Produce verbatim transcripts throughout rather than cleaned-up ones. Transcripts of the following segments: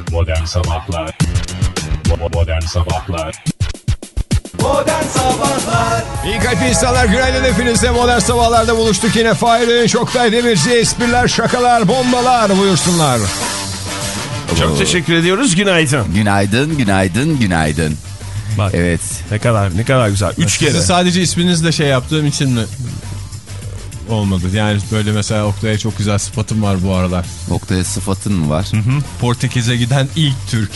Modern Sabahlar Modern Sabahlar Modern Sabahlar İyi kalp insanlar, günaydın hepinize. Modern Sabahlar'da buluştuk yine. Fahir Şoktay Demirci, espriler, şakalar, bombalar buyursunlar. Çok teşekkür ediyoruz. Günaydın. Günaydın, günaydın, günaydın. Bak, evet. Ne kadar ne kadar güzel. Üç Sizi kere. sadece isminizle şey yaptığım için mi olmadı? Yani böyle mesela Oktay'a çok güzel sıfatım var bu aralar. Oktay'a sıfatın mı var? Hı hı. Portekiz'e giden ilk Türk.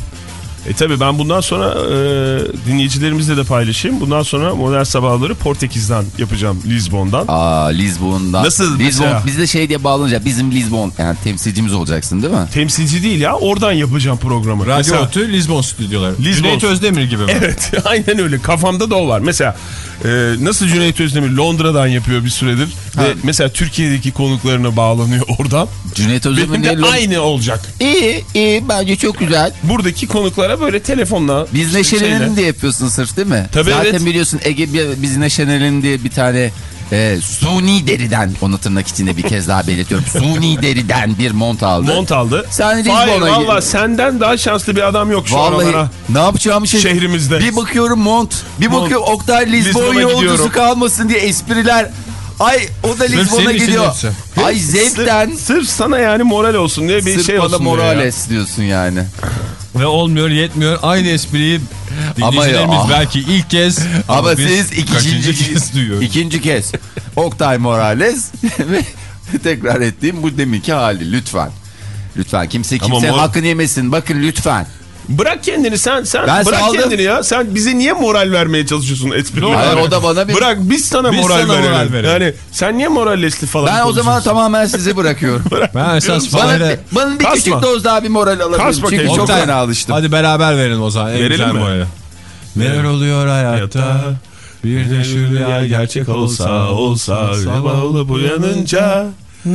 E tabi ben bundan sonra e, dinleyicilerimizle de paylaşayım. Bundan sonra Modern Sabahları Portekiz'den yapacağım, Lizbon'dan. Aa, Lizbon'dan. Nasıl Lizbon, mesela? biz de şey diye bağlanacak. Bizim Lizbon, yani temsilcimiz olacaksın değil mi? Temsilci değil ya, oradan yapacağım programı. Radyo Mesela, Otü Lizbon stüdyoları. Lizbon. Cüneyt Özdemir gibi mi? Evet, aynen öyle. Kafamda da o var. Mesela e, nasıl Cüneyt Özdemir Londra'dan yapıyor bir süredir. Ha. Ve mesela Türkiye'deki konuklarına bağlanıyor oradan. Cüneyt Özdemir Benim de ne? aynı olacak. İyi, iyi. Bence çok güzel. Buradaki konuklara böyle telefonla. Biz neşelenelim diye yapıyorsun sırf, değil mi? Tabii, zaten evet. Biliyorsun Ege, biz neşelenelim diye bir tane e, suni deriden, onu tırnak içinde bir kez daha belirtiyorum. Suni deriden bir mont aldı. Mont aldı. Sen Hayır, Lizbon'a valla senden daha şanslı bir adam yok şu Vallahi aralara. ne yapacağımı şey. Şehrimizde. Bir bakıyorum mont. Bir Mont. bakıyorum Oktay Lizbon Lizbon'a yolcusu gidiyorum. kalmasın diye espriler. Ay o da Lizbon'a senin için gidiyor. hepsi. Ay zevkten. Sırf, sırf sana yani moral olsun diye bir Sırf şey bana olsun morales diyorsun yani. Ve olmuyor, yetmiyor. Aynı espriyi dinleyicilerimiz Ama- belki ilk kez ama, Ama biz siz ikinci kez duyuyoruz. İkinci kez. Oktay Morales ve tekrar ettiğim bu deminki hali, lütfen. Lütfen kimse kimsenin mor- hakkını yemesin. Bakın lütfen. Bırak kendini sen sen Ben bırak saldım. kendini ya. Sen bize niye moral vermeye çalışıyorsun esprilerle? Hayır, o da bana bir... Bırak biz sana Biz moral, sana verelim. moral verelim. Yani sen niye morallesli falan Ben o zaman konuşuyorsun? tamamen sizi bırakıyorum. Ben esas bana, Fahir'e... bana bir Kasma. küçük doz daha bir moral alabilirim. Kasma Çünkü kendini. çok Oktay, fena alıştım. Hadi beraber verelim o zaman. En Verelim güzel mi? morali. Neler oluyor hayatta? Bir de şu rüya gerçek olsa olsa sabah olup uyanınca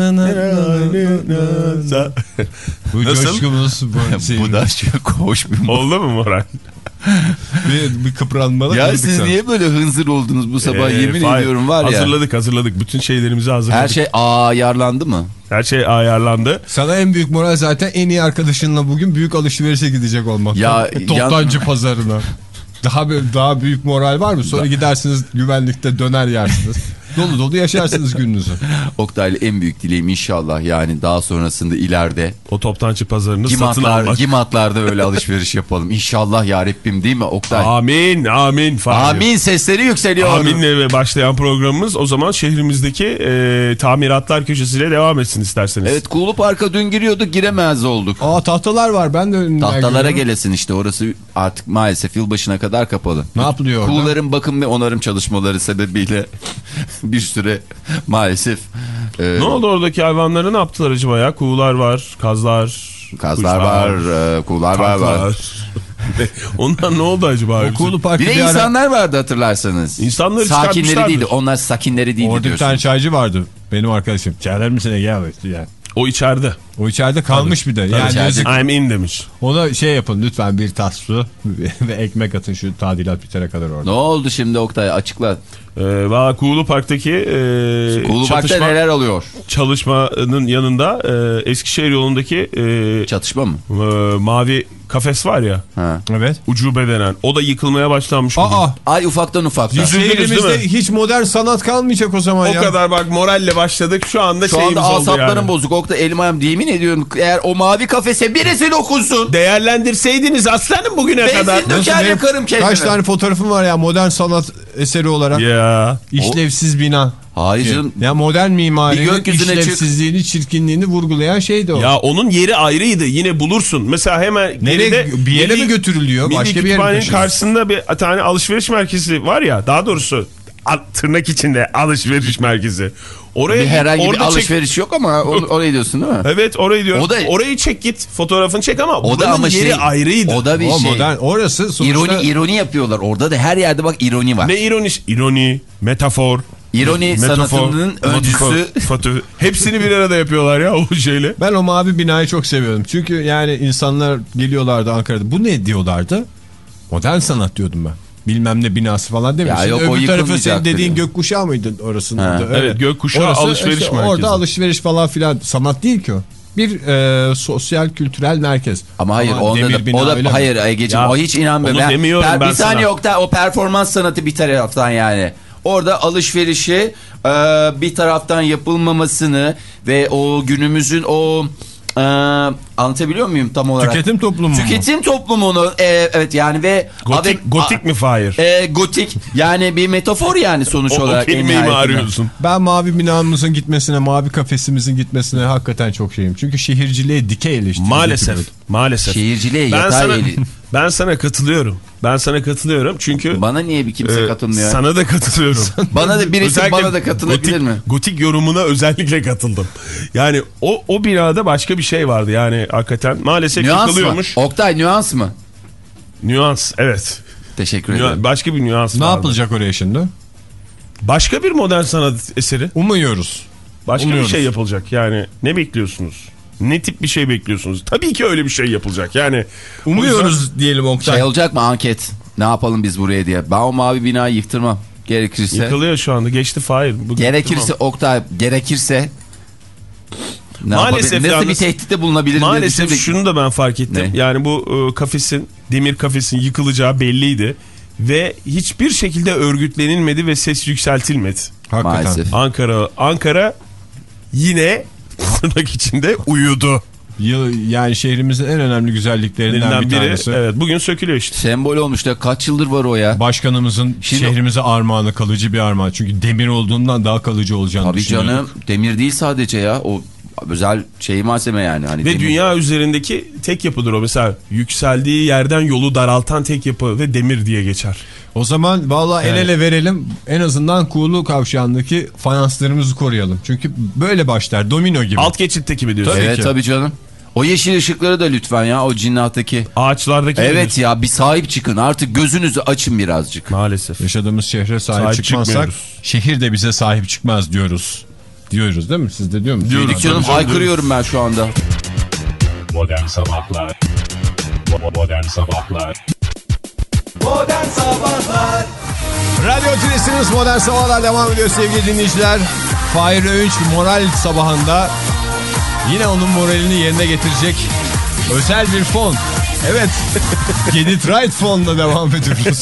bu Nasıl? coşkumuz bu, şey, Bu da çok hoş bir moral. oldu mu moral? bir, bir kıpranmalı. Ya siz niye böyle hınzır oldunuz bu sabah? Ee, Yemin Fahir, ediyorum var ya. Hazırladık hazırladık. Bütün şeylerimizi hazırladık. Her şey ayarlandı mı? Her şey ayarlandı. Sana en büyük moral zaten en iyi arkadaşınla bugün büyük alışverişe gidecek olmak. Ya, Toptancı yan... pazarına. Daha bir, daha büyük moral var mı? Sonra gidersiniz güvenlikte döner yersiniz. Dolu dolu yaşarsınız gününüzü. Oktay'la en büyük dileğim inşallah yani daha sonrasında ileride O toptancı pazarını satın Gimatlar, almak. Gimatlarda öyle alışveriş yapalım. İnşallah ya Rabbim, değil mi Oktay? Amin amin. Fahir. Amin sesleri yükseliyor. Aminle başlayan programımız o zaman şehrimizde e, tamiratlar köşesiyle devam etsin isterseniz. Evet, Kuğulu Park'a dün giriyorduk, giremez olduk. Aa, tahtalar var, ben de önünden Tahtalara gidiyorum. gelesin işte, orası artık maalesef yılbaşına kadar kapalı. Ne yapılıyor orada? Kuğuların bakım ve onarım çalışmaları sebebiyle bir süre maalesef. E, Ne oldu oradaki hayvanları, ne yaptılar acaba ya? Kuğular var, kazlar, Kazlar kuşlar, var, e, kuğular var. var. taklar. Onlar ne oldu acaba? O Kuğulu Park'ta Bir de bir ara- insanlar vardı hatırlarsanız. İnsanları Sakinleri çıkartmışlardı. değildi. Onlar sakinleri değildi Orada bir diyorsun. tane çaycı vardı. Benim arkadaşım. Çaylar mısın Ege abi? Yani. O içeride. O içeride kalmış bir de. Yani içeride. yazık. I'm in demiş. Ona şey yapın lütfen, bir tas su ve ekmek atın şu tadilat bitene kadar orada. Ne oldu şimdi Oktay, açıkla. Ee, Valla Kuğulu Park'taki e, Kuğulu Park'ta çatışma, neler oluyor? çalışmanın yanında e, Eskişehir yolundaki e, Çatışma mı? e, mavi kafes var ya, Ha. Evet. ucube denen, o da yıkılmaya başlanmış bugün. Aa, Ay ufaktan ufaktan. Üzüldünüz değil şehrimizde mi? hiç modern sanat kalmayacak o zaman O ya. kadar bak, moralle başladık, şu anda Şu şeyimiz anda oldu asaplarım yani. bozuk. Oktay, elim ayağım, yemin ediyorum, eğer o mavi kafese birisi dokunsun. Değerlendirseydiniz aslanım bugüne Benzin kadar. döker, Nasıl benim- yakarım kendimi. Kaç tane fotoğrafım var ya modern sanat eseri olarak. Ya. İşlevsiz bina. Hayır canım. Ya modern Bir mimarinin gökyüzüne çık. işlevsizliğini, çirkinliğini vurgulayan şeydi o. Ya onun yeri ayrıydı, yine bulursun. Mesela hemen Nereye, geride bir yere Milli- mi götürülüyor? Milli Başka bir yere mi Kütüphanenin taşınıyor? karşısında bir tane alışveriş merkezi var ya, daha doğrusu a- tırnak içinde alışveriş merkezi. Oraya Bir herhangi bir orada çek- alışveriş yok ama or- orayı diyorsun değil mi? Evet, orayı diyorum. O da- Orayı çek git, fotoğrafını çek ama O da buranın ama yeri şey, ayrıydı. o da bir O şey. modern, orası sonuçta... İroni ironi yapıyorlar. Orada da her yerde bak ironi var. Ne ironi, ironi, metafor. İroni metafor, sanatının metafor, öncüsü. foto- hepsini bir arada yapıyorlar ya o şeyle. Ben o mavi binayı çok seviyorum. Çünkü yani insanlar geliyorlardı Ankara'da. Bu ne diyorlardı? Modern sanat diyordum ben. Bilmem ne binası falan demişsin. Ya yok, o Öbür tarafı senin yıkılmayacak dediğin dedi. gökkuşağı mıydı orasında? Ha. da? Öyle. Evet, gökkuşağı Orası alışveriş işte merkezi. Orada alışveriş falan filan, sanat değil ki o. bir e, sosyal kültürel merkez. Ama hayır Ama onda demir da, bina o da öyle mi? hayır Ege'ciğim Ya, o hiç inanmıyorum. onu demiyorum ben bir saniye sana. Oktay, o performans sanatı bir taraftan yani. Orada alışverişi e, bir taraftan yapılmamasını ve o günümüzün o e, anlatabiliyor muyum tam olarak? Tüketim toplumu mu? Tüketim toplumunu e, evet yani ve Gotik, Abi- gotik mi Fahir? E, gotik yani bir metafor yani sonuç O, o olarak. en kelimeyi mi nihayetinde. arıyorsun? Ben mavi binamızın gitmesine, mavi kafesimizin gitmesine hakikaten çok şeyim. Çünkü şehirciliğe dikey eleştiri. Maalesef. Maalesef. Şehirciliğe Ben yatay sana, eli. ben sana katılıyorum. Ben sana katılıyorum çünkü Bana niye bir kimse e, katılmıyor? sana da katılıyorum. Bana da birisi Özellikle bana da katılabilir gotik, mi? Gotik yorumuna özellikle katıldım. Yani o o binada başka bir şey vardı yani hakikaten maalesef Nüans mı? yıkılıyormuş. Oktay nüans mı? Nüans evet. Teşekkür Nüans, ederim. başka bir nüans Ne vardı. yapılacak oraya şimdi? Başka bir modern sanat eseri. Umuyoruz. Başka Umuyoruz. bir şey yapılacak yani ne bekliyorsunuz? Ne tip bir şey bekliyorsunuz? Tabii ki öyle bir şey yapılacak yani. Umuyoruz diyelim Oktay. Şey olacak mı anket? Ne yapalım biz buraya diye. Ben o mavi binayı yıktırmam. Gerekirse. Yıkılıyor şu anda geçti Fahir. Bu Gerekirse Oktay gerekirse. Ne Maalesef yapabilir? Nasıl yalnız- bir tehditte bulunabilirim diye Maalesef düşündük. şunu da ben fark ettim. Ne? Yani bu e, kafesin, demir kafesin yıkılacağı belliydi. Ve hiçbir şekilde örgütlenilmedi ve ses yükseltilmedi. Hakikaten. Maalesef. Ankara Ankara yine tırnak içinde uyudu. Yıl- Yani şehrimizin en önemli güzelliklerinden Elinden bir biri. tanesi. Evet, bugün sökülüyor işte. Sembol olmuş da kaç yıldır var o ya. Başkanımızın Şimdi- şehrimize armağanı, kalıcı bir armağan. Çünkü demir olduğundan daha kalıcı olacağını Tabii düşünüyorum. canım demir değil sadece ya. O özel şey malzeme yani. Hani Ve demir. dünya üzerindeki tek yapıdır o. Mesela yükseldiği yerden yolu daraltan tek yapı ve demir diye geçer. O zaman vallahi el Evet. ele verelim. En azından Kuğulu Kavşağı'ndaki fayanslarımızı koruyalım. Çünkü böyle başlar. Domino gibi. Alt geçitteki mi diyorsun? Tabii Evet ki. tabii canım. O yeşil ışıkları da lütfen ya o cinnattaki. Ağaçlardaki mi Evet diyorsun? ya bir sahip çıkın artık gözünüzü açın birazcık. Maalesef. Yaşadığımız şehre sahip, Sahip çıkmazsak çıkmıyoruz. şehir de bize sahip çıkmaz diyoruz. Diyoruz değil mi? Siz de diyor musunuz? Diyoruz. Dedik canım Tabii canım, haykırıyorum ben şu anda. Modern Sabahlar Bo- Modern Sabahlar Modern Sabahlar Radyo Tülesi'niz Modern Sabahlar devam ediyor sevgili dinleyiciler. Fahir Öğünç moral sabahında yine onun moralini yerine getirecek özel bir fon. Evet. Get It Right fonla devam ediyoruz.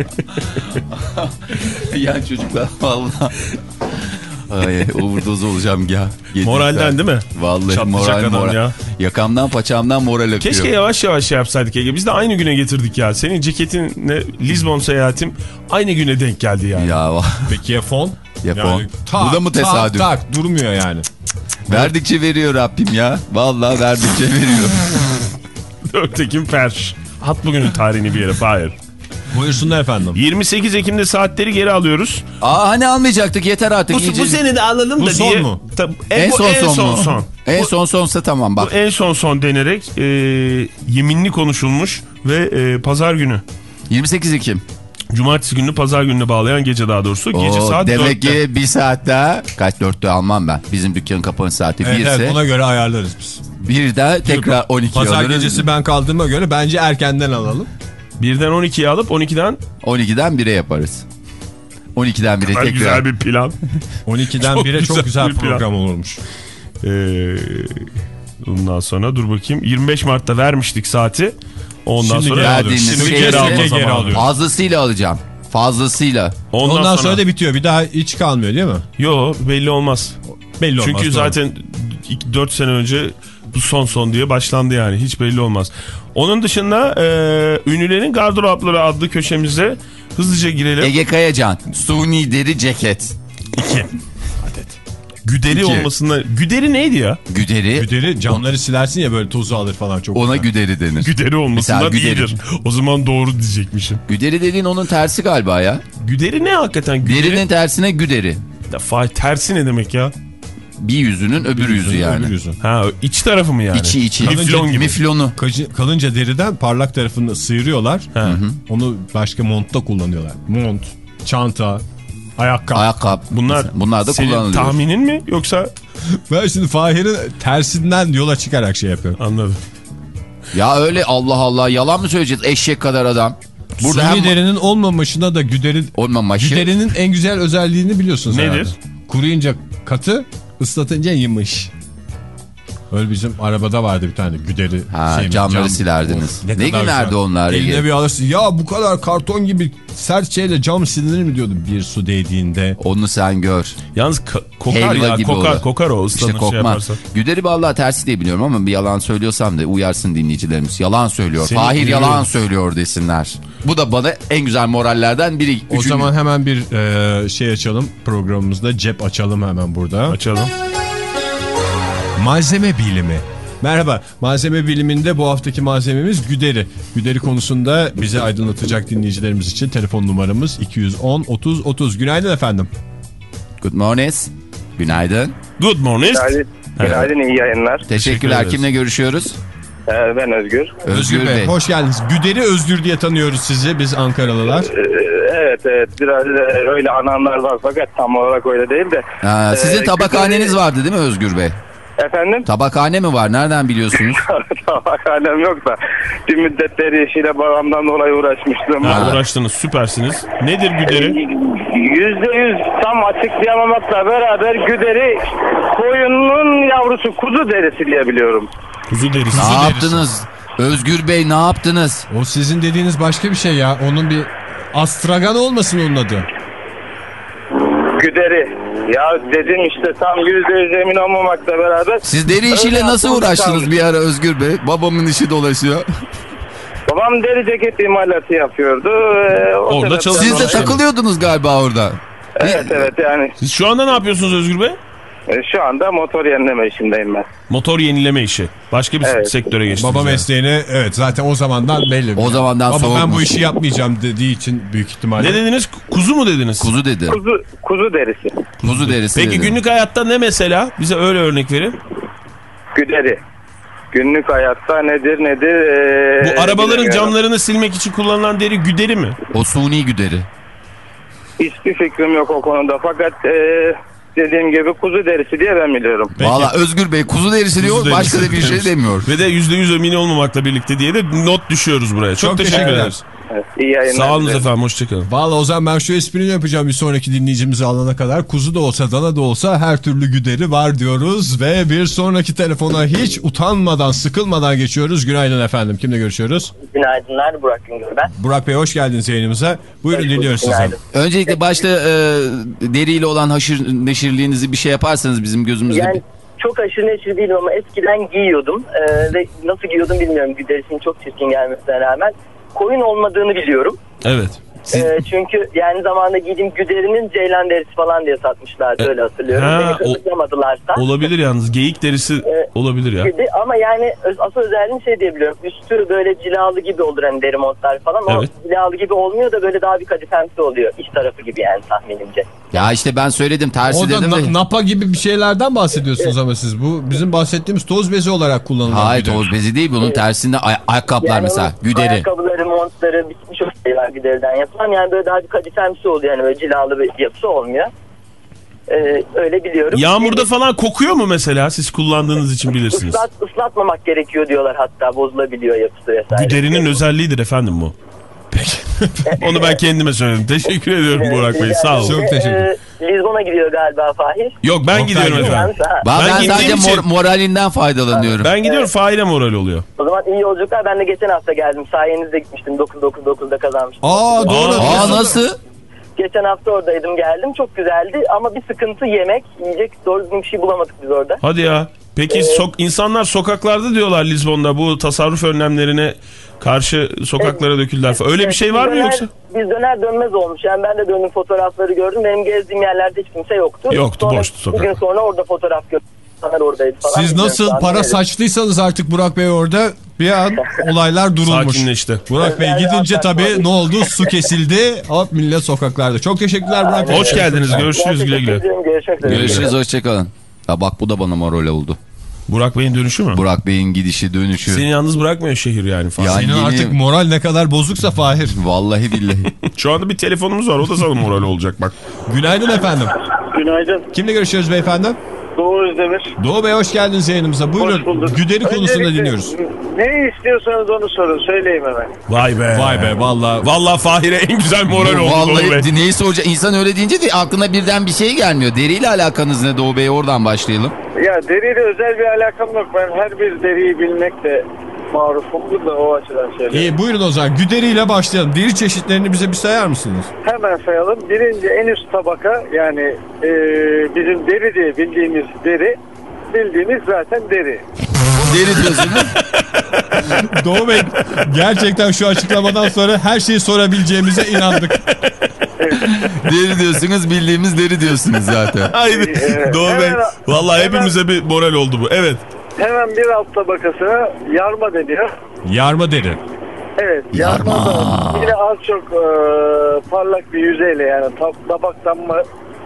Ya çocuklar vallahi. Ay overdose olacağım ya. Yedim Moralden ben. değil mi? Vallahi Çatlayacak moral adam moral. ya. Yakamdan paçamdan moral akıyor. Keşke yavaş yavaş şey yapsaydık Ege. Biz de aynı güne getirdik ya. Senin ceketinle Lizbon seyahatim aynı güne denk geldi yani. Ya va- Peki ya fon? Ya fon. tak, Bu da mı tesadüf? Tak tak durmuyor yani. verdikçe veriyor Rabbim ya. Vallahi verdikçe veriyor. Ötekin Ferş. At bugünün tarihini bir yere. Hayır. Buyursunlar efendim. yirmi sekiz Ekim'de saatleri geri alıyoruz. Aa hani almayacaktık yeter artık. Bu, iyice. bu sene de alalım Bu da son diye. mu? Tabii, En bu son en son, son mu? son. En Bu- son sonsa tamam Bu bak. en son son denerek e, yeminli konuşulmuş ve e, pazar günü. yirmi sekiz Ekim. Cumartesi gününü pazar gününe bağlayan gece daha doğrusu. Gece Oo, saat demek dörtte. ki bir saat daha kaç dörtte almam ben. Bizim dükkanın kapanış saati Evet, birse evet, ona göre ayarlarız biz. bir de tekrar on iki Pazar alırız. gecesi ben kaldığıma göre bence erkenden alalım. Birden on ikiye alıp on ikiden on ikiden bire yaparız. on ikiden bire kadar tekrar. güzel bir plan. on ikiden Çok bire çok güzel güzel bir plan. program olurmuş. Ee, ondan sonra dur bakayım. yirmi beş Mart'ta vermiştik saati. Ondan Şimdi sonra geri Verdiğimiz Şimdi şeyi geri de- alma zamanı. geri alıyoruz. Fazlasıyla alacağım. Fazlasıyla. Ondan, Ondan, sonra, sonra da bitiyor. Bir daha hiç kalmıyor değil mi? Yo belli olmaz. Belli olmaz. Çünkü doğru. zaten dört sene önce bu son son diye başlandı yani. Hiç belli olmaz. Onun dışında e, ünlülerin gardıropları adlı köşemize hızlıca girelim. Ege Kayacan. Suni deri ceket. Güderi İki. olmasında. Güderi neydi ya? Güderi. Güderi camları silersin ya böyle tozu alır falan çok Ona güzel. güderi denir. Güderi olmasından Mesela güderi. iyidir. O zaman doğru diyecekmişim. Güderi dediğin onun tersi galiba ya. Güderi ne hakikaten? Güderi. Derinin tersine güderi. Ya, fa- tersi ne demek ya? Bir yüzünün öbür yüzü yani. Öbür yüzü. Ha iç tarafı mı yani? İçi içi. Miflon gibi. Miflonu. Kacı- kalınca deriden parlak tarafını sıyırıyorlar. Onu başka montta kullanıyorlar. Mont, çanta, ayakkabı. Ayakkabı. Bunlar, Bunlar da senin kullanılıyor. tahminin mi yoksa Ben şimdi Fahir'in tersinden yola çıkarak şey yapıyorum. anladım. Ya öyle Allah Allah yalan mı söyleyeceğiz eşek kadar adam. Burada Suni hem derinin olmamışına da güderi, olmamışı. güderinin en güzel özelliğini biliyorsunuz Nedir? herhalde. Kuruyunca katı, ıslatınca yımış. Öyle bizim arabada vardı bir tane güderi. Ha, şey, camları cam. silerdiniz. Of, ne ne günlerdi güzel. onlar. Eline bir alırsın. Ya bu kadar karton gibi sert şeyle cam silinir mi diyordum bir su değdiğinde. Onu sen gör. Yalnız kokar Helva ya gibi kokar olur. kokar o ıslanır İşte şey kokma. yaparsa. Güderi vallahi tersi diye biliyorum ama bir yalan söylüyorsam da uyarsın dinleyicilerimiz. Yalan söylüyor. Seni Fahir uyuyorum. yalan söylüyor desinler. Bu da bana en güzel morallerden biri. O Üçüncü... zaman hemen bir e, şey açalım programımızda, cep açalım hemen burada. Açalım. Malzeme bilimi. Merhaba, malzeme biliminde bu haftaki malzememiz güderi. Güderi konusunda bizi aydınlatacak dinleyicilerimiz için telefon numaramız iki yüz on otuz otuz. Günaydın efendim. Good morning. Günaydın. Good morning. Günaydın, günaydın iyi yayınlar. Teşekkürler. ederiz. Kimle görüşüyoruz? Ee, ben Özgür. Özgür Bey. Hoş geldiniz. Güderi Özgür diye tanıyoruz sizi biz Ankaralılar. Ee, evet evet biraz da öyle anlamlar var fakat tam olarak öyle değil de. Ha, sizin Ee, tabakhaneniz güderi- vardı değil mi Özgür Bey? Efendim? Tabakhane mi var? Nereden biliyorsunuz? Tabakhanem yok da bir müddet deri işiyle babamdan dolayı uğraşmıştım. Ha, uğraştınız süpersiniz. Nedir güderi? Yüzde yüz tam açıklayamamakla beraber güderi koyunun yavrusu kuzu derisi diye biliyorum. Kuzu derisi. Ne yaptınız? Özgür Bey ne yaptınız? O sizin dediğiniz başka bir şey ya. Onun bir astragan olmasın onun adı. Güderi. Ya dedim işte tam yüzde yüz emin olmamakla beraber. Siz deri işiyle Öyle nasıl aklımda uğraştınız kalmış. bir ara Özgür Bey? Babamın işi dolaşıyor. Babam deri ceket imalatı yapıyordu. Ee, o Orada sebepten çalıştınız. Siz de dolayı- takılıyordunuz galiba orada. Evet evet yani Siz şu anda ne yapıyorsunuz Özgür Bey? e, şu anda motor yenileme işindeyim ben. Motor yenileme işi. Başka bir Evet. sektöre geçtiniz. Baba yani. mesleğini evet zaten o zamandan belli. O zamandan Baba ben soğukmuş. bu işi yapmayacağım dediği için büyük ihtimalle. Ne dediniz? Kuzu mu dediniz? Kuzu dedi. Kuzu kuzu derisi. Kuzu derisi Peki dedi. günlük hayatta ne mesela? Bize öyle örnek verin. Güderi. Günlük hayatta nedir nedir? Ee, Bu arabaların bilemiyorum. camlarını silmek için kullanılan deri güderi mi? O suni güderi. Hiçbir fikrim yok o konuda fakat e, dediğim gibi kuzu derisi diye ben biliyorum. Peki. Valla Özgür Bey kuzu derisi diyor Kuzu başka da derisi bir şey diyoruz. demiyor. Ve de yüzde yüz emin olmamakla birlikte diye de not düşüyoruz buraya. Çok, Çok teşekkür teşekkürler. ederiz. Evet, iyi yayınlar. Sağ olun dilerim. efendim. Hoşçakalın. Valla o zaman ben şu esprini yapacağım bir sonraki dinleyicimizi alana kadar. Kuzu da olsa dana da olsa her türlü güderi var diyoruz. Ve bir sonraki telefona hiç utanmadan sıkılmadan geçiyoruz. Günaydın efendim. Kimle görüşüyoruz? Günaydınlar, Burak Güngör ben. Burak Bey hoş geldiniz yayınımıza. Buyurun Hoş bulduk, dinliyoruz sizi. günaydın. Öncelikle başta e, deriyle olan haşır neşirliğinizi bir şey yaparsanız bizim gözümüzde. Yani çok aşırı neşir değilim ama eskiden giyiyordum ee, ve nasıl giyiyordum bilmiyorum, güderisinin çok çirkin gelmesine rağmen. Koyun olmadığını biliyorum. Evet. Siz- Ee, çünkü yani zamanında giydiğim güderinin ceylan derisi falan diye satmışlardı, E, öyle hatırlıyorum. ha, Beni o- kanıtlamadılarsa. Olabilir yalnız. Geyik derisi Evet. olabilir ya. Dedi. Ama yani öz- asıl özelliğini şey diyebiliyorum. Üstü böyle cilalı gibi olur hani deri montlar falan. Evet. O cilalı gibi olmuyor da böyle daha bir kadifemsi oluyor. İç tarafı gibi yani tahminimce. Ya işte ben söyledim tersi O da dedim na- de. napa gibi bir şeylerden bahsediyorsunuz ama siz. Bu bizim bahsettiğimiz toz bezi olarak kullanılan. Hayır güderi. toz bezi değil bunun tersinde ay- ayakkabılar Yani mesela onun güderi. Ayakkabıları, montları, birçok şey var güderiden yapılan. Yani böyle daha bir kadifemsi oluyor. Yani böyle cilalı bir yapısı olmuyor. Ee, öyle biliyorum. Yağmurda Bir- falan kokuyor mu mesela? Siz kullandığınız için bilirsiniz. Islat, ıslatmamak gerekiyor diyorlar, hatta bozulabiliyor yapısı vesaire. Güderinin özelliğidir efendim bu. Peki. Onu ben kendime söyledim. Teşekkür ediyorum Evet, Burak Bey. rica Sağ olun. ederim. Çok teşekkür ederim. Ee, Lizbon'a gidiyor galiba Fahir. Yok ben Oktay gidiyorum gidiyor. efendim. Yalnız, ha. Ben, Ben ben sadece gittiğim mor- için- moralinden faydalanıyorum. Ben gidiyorum Fahir'e moral oluyor. O zaman iyi yolculuklar. Ben de geçen hafta geldim. Sayenizde gitmiştim. dokuz dokuz dokuzda kazanmıştım. Aa doğru. Aa, Aa nasıl? Geçen hafta oradaydım, geldim. Çok güzeldi ama bir sıkıntı yemek. Yiyecek doğru düzgün bir şey bulamadık biz orada. Hadi ya. Peki sok insanlar sokaklarda diyorlar Lizbon'da bu tasarruf önlemlerine karşı sokaklara döküldüler falan. Öyle bir şey var mı Biz döner- yoksa? Biz döner dönmez olmuş. Yani ben de döndüm, fotoğrafları gördüm. Benim gezdiğim yerlerde hiç kimse yoktu. Yoktu, Sonra, boştu sokak. Bugün sonra orada fotoğraf gördüm. İnsanlar oradaydı falan. Siz Bilmiyorum, nasıl tahmin para ederim. saçtıysanız artık Burak Bey orada bir an olaylar durulmuş. Sakinleşti. Burak Bey Ben gidince rahat tabii bırakmadım. ne oldu? Su kesildi. Hop millet sokaklarda. Çok teşekkürler Burak Bey. Hoş geldiniz. Görüşürüz güle güle. Gerçekten görüşmek üzere. Görüşürüz hoşçakalın. Ya bak bu da bana moral oldu. Burak Bey'in dönüşü mü? Burak Bey'in gidişi dönüşü. Seni yalnız bırakmıyor şehir yani falan. Ya- Senin Yeni- artık moral ne kadar bozuksa Fahir. Vallahi billahi. Şu anda bir telefonumuz var. O da sana moral olacak bak. Günaydın efendim. Günaydın. Kimle görüşüyoruz beyefendi? Doğu Özdemir. Doğu Bey hoş geldiniz yayınımıza. Buyurun. Güderi konusunda Öncelikle, dinliyoruz. Neyi istiyorsanız onu sorun. Söyleyeyim hemen. Vay be. Vay be valla. Valla Fahir'e en güzel moral oldu Doğu Bey. Vallahi neyi soracak? İnsan öyle deyince de aklına birden bir şey gelmiyor. Deriyle alakanız ne Doğu Bey? Oradan başlayalım. Ya deriyle özel bir alakam yok. Ben her bir deriyi bilmekle marufumdur da o açıdan söyleyeyim. İyi buyurun o zaman. Güderiyle başlayalım. Deri çeşitlerini bize bir sayar mısınız? Hemen sayalım. Birinci en üst tabaka yani e, bizim deri diye bildiğimiz deri. Bildiğimiz zaten deri. Deri diyorsunuz. Doğu Bey gerçekten şu açıklamadan sonra her şeyi sorabileceğimize inandık. Deri diyorsunuz, bildiğimiz deri diyorsunuz zaten. Haydi Evet. Doğu Bey. Hemen- Valla hemen- hepimize bir moral oldu bu. Evet. Hemen bir alt tabakasına yarma deniyor. Yarma deri. Evet. Yarma, da yine az çok e, parlak bir yüzeyle yani tab- tabaktan mı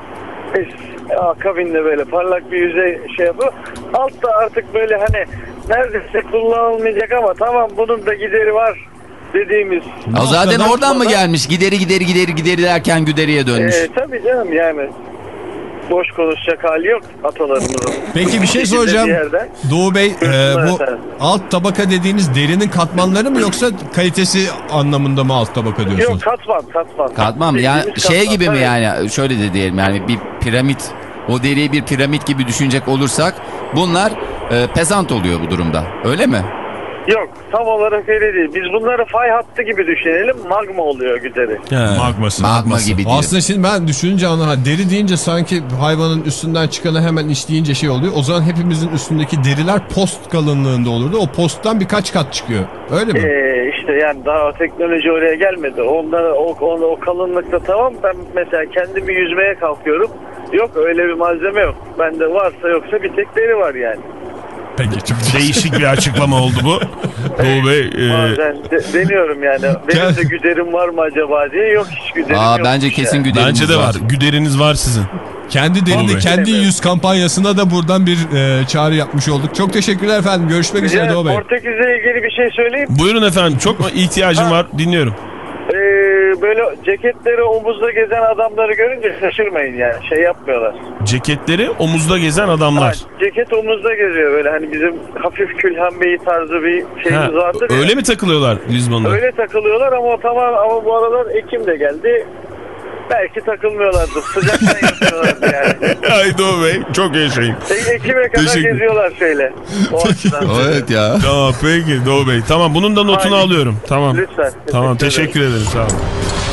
es- akabinde böyle parlak bir yüzey şey yapıyor. Altta artık böyle hani neredeyse kullanılmayacak ama tamam bunun da gideri var dediğimiz. O zaten Noktadan oradan mı sonra- gelmiş? Gideri gideri gideri gideri derken güderiye dönmüş. E, tabii canım yani boş konuşacak hali yok atalarımızın. Peki bir şey Bir soracağım. yerden. Doğu Bey e, bu efendim. alt tabaka dediğiniz derinin katmanları mı yoksa kalitesi anlamında mı alt tabaka diyorsunuz? Yok katman katman. Katmam yani Bildiğimiz şey katman, gibi mi tabii. yani şöyle de diyelim yani bir piramit, o deriyi bir piramit gibi düşünecek olursak bunlar e, pezant oluyor bu durumda, öyle mi? Yok tam olarak öyle değil. Biz bunları fay hattı gibi düşünelim. Magma oluyor güderi. Magması. Magma gibi değil. Aslında şimdi ben düşününce anladım. Deri deyince sanki hayvanın üstünden çıkanı hemen işleyince şey oluyor. O zaman hepimizin üstündeki deriler post kalınlığında olurdu. O posttan birkaç kat çıkıyor. Öyle mi? Ee, işte yani daha teknoloji oraya gelmedi. Onları o, o, o kalınlıkta tamam. Ben mesela kendimi yüzmeye kalkıyorum. Yok öyle bir malzeme yok. Bende varsa yoksa bir tek deri var yani. Peki çok Değişik bir açıklama oldu bu. Doğu Bey. E, Bazen de, deniyorum yani. Benim de güderim var mı acaba diye. Yok hiç güderim Aa yok. bence kesin yani. güderimiz bence de var. Güderiniz var sizin. Kendi derinde Vallahi. kendi Evet. yüz kampanyasına da buradan bir e, çağrı yapmış olduk. Çok teşekkürler efendim. Görüşmek üzere Yani Doğu Bey. Portekiz'le ilgili bir şey söyleyeyim. Buyurun efendim. Çok mu ihtiyacım Ha. var? Dinliyorum. Ee, böyle ceketleri omuzda gezen adamları görünce şaşırmayın yani. Şey yapmıyorlar. Ceketleri omuzda gezen adamlar. Ha, ceket omuzda geziyor böyle hani bizim hafif külhan beyi tarzı bir şeyimiz Ha, vardır ya. öyle mi takılıyorlar Lizbon'da? Öyle takılıyorlar ama o tamam ama bu aralar Ekim de geldi. Belki takılmıyorlardı. Sıcaktan yapıyorlardı yani. Ay Doğu Bey çok yaşayın. E, Ekim'e kadar Teşekkür- geziyorlar şöyle. O açıdan. Evet ya. Tamam peki Doğu Bey. Tamam bunun da notunu Hayır. alıyorum. Tamam. Lütfen. Tamam Teşekkür teşekkür ederim. Sağ olun.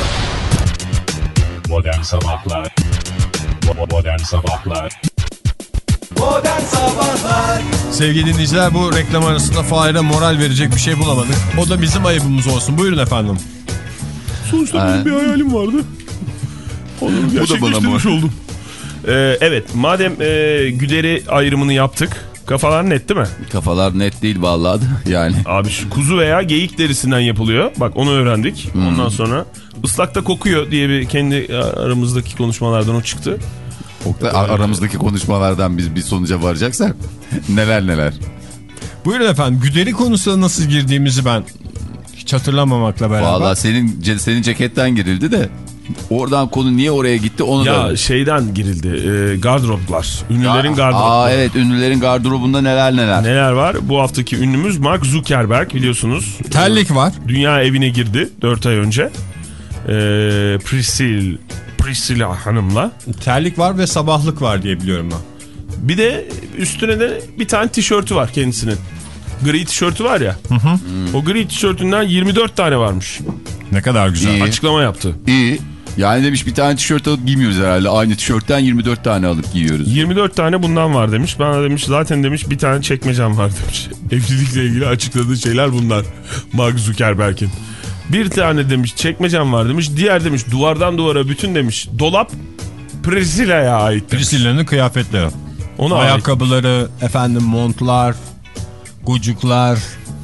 Modern Sabahlar Bo- Modern Sabahlar Modern Sabahlar Sevgili dinleyiciler bu reklam arasında Fahir'e moral verecek bir şey bulamadık. O da bizim ayıbımız olsun. Buyurun efendim. Sonuçta Ha. benim bir hayalim vardı. Onu gerçekleştirmiş oldum. Ee, evet madem e, güderi ayrımını yaptık. Kafalar net değil mi? Kafalar net değil vallahi da yani. Abi şu kuzu veya geyik derisinden yapılıyor. Bak onu öğrendik. Hmm. Ondan sonra ıslakta kokuyor diye bir kendi aramızdaki konuşmalardan o çıktı. Oktay, aramızdaki konuşmalardan biz bir sonuca varacaksak neler neler. Buyurun efendim. Güderi konusuna nasıl girdiğimizi ben hiç hatırlamamakla beraber. Vallahi senin ce- senin ceketten girildi de oradan konu niye oraya gitti onu Ya da. şeyden girildi. E, gardıroplar. Ünlülerin Aa, gardıropları. evet ünlülerin gardırobunda neler neler. Neler var? Bu haftaki ünlümüz Mark Zuckerberg biliyorsunuz. Terlik var. Dünya evine girdi dört ay önce. Ee, Priscilla, Priscilla hanımla. Terlik var ve sabahlık var diye biliyorum ben. Bir de üstüne de bir tane tişörtü var kendisinin. Gri tişörtü var ya. Hı hı. O gri tişörtünden yirmi dört tane varmış. Ne kadar güzel. İyi. Açıklama yaptı. İyi. Yani demiş bir tane tişört alıp giymiyoruz herhalde. Aynı tişörtten yirmi dört tane alıp giyiyoruz. yirmi dört tane bundan var demiş. Bana demiş zaten demiş bir tane çekmecem var demiş. Evlilikle ilgili açıkladığı şeyler bunlar. Mark Zuckerberg'in. Bir tane demiş çekmecem var demiş. Diğer demiş duvardan duvara bütün demiş. Dolap Priscilla'ya ait demiş. Priscilla'nın kıyafetleri. Ona Ayakkabıları, efendim montlar, gucuklar,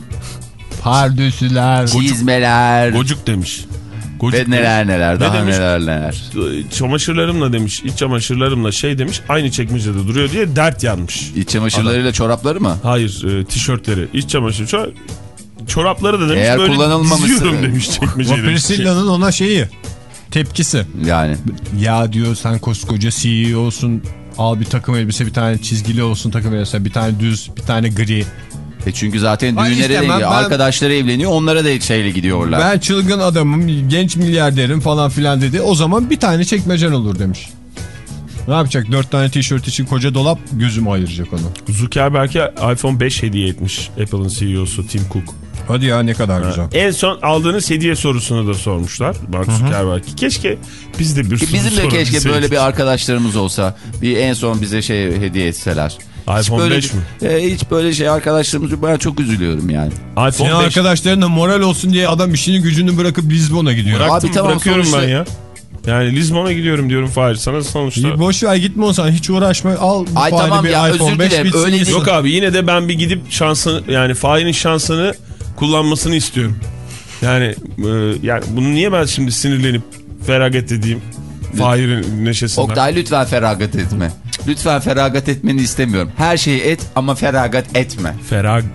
pardösüler. Çizmeler. Gocuk demiş. Gocuk Ve neler neler daha demiş? neler neler. Çamaşırlarımla demiş, iç çamaşırlarımla şey demiş, aynı çekmecede duruyor diye dert yanmış. İç çamaşırlarıyla çorapları mı? Hayır, e, tişörtleri, iç çamaşır, çor çorapları da demiş Eğer böyle kullanılmamışsa- diziyorum demiş O çekmeceye demiş. Priscilla'nın ona şeyi, tepkisi. Yani. Ya diyor sen koskoca C E O'sun, Al bir takım elbise, bir tane çizgili olsun takım elbise, bir tane düz, bir tane gri. E çünkü zaten Ay düğünlere de istemem, gidiyor. ben- Arkadaşları evleniyor, onlara da şeyle gidiyorlar. Ben çılgın adamım, genç milyarderim falan filan dedi. O zaman bir tane çekmecen olur demiş. Ne yapacak? Dört tane tişört için koca dolap, gözümü ayıracak onu. Zuckerberg'e iPhone beş hediye etmiş Apple'ın C E O'su Tim Cook. Hadi ya, ne kadar güzel. En son aldığınız hediye sorusunu da sormuşlar Mark Zuckerberg. Keşke biz de bir soru Bizim de keşke sorabilseydik. böyle bir arkadaşlarımız olsa. Bir en son bize şey hediye etseler. Hiç iPhone böyle, beş mi? E, hiç böyle şey arkadaşlarımız yok. Ben çok üzülüyorum yani. iPhone Senin beş. arkadaşlarına moral olsun diye adam işini gücünü bırakıp Lizbon'a gidiyor. Bıraktım, Abi tamam, bırakıyorum sonuçta- ben ya. Yani Lizbon'a gidiyorum diyorum Fahir. Sana sonuçta... İyi, boş ver, gitme o zaman, hiç uğraşma, al bu Ay fani tamam bir ya, iPhone özür beş dilerim, bitsin öyle gitsin. Yok abi, yine de ben bir gidip şansını, yani Fahir'in şansını kullanmasını istiyorum. Yani e, yani bunu niye ben şimdi sinirlenip feragat edeyim Fahir'in neşesinden? Oktay lütfen feragat etme. Lütfen feragat etmeni istemiyorum. Her şeyi et ama feragat etme. Ferag.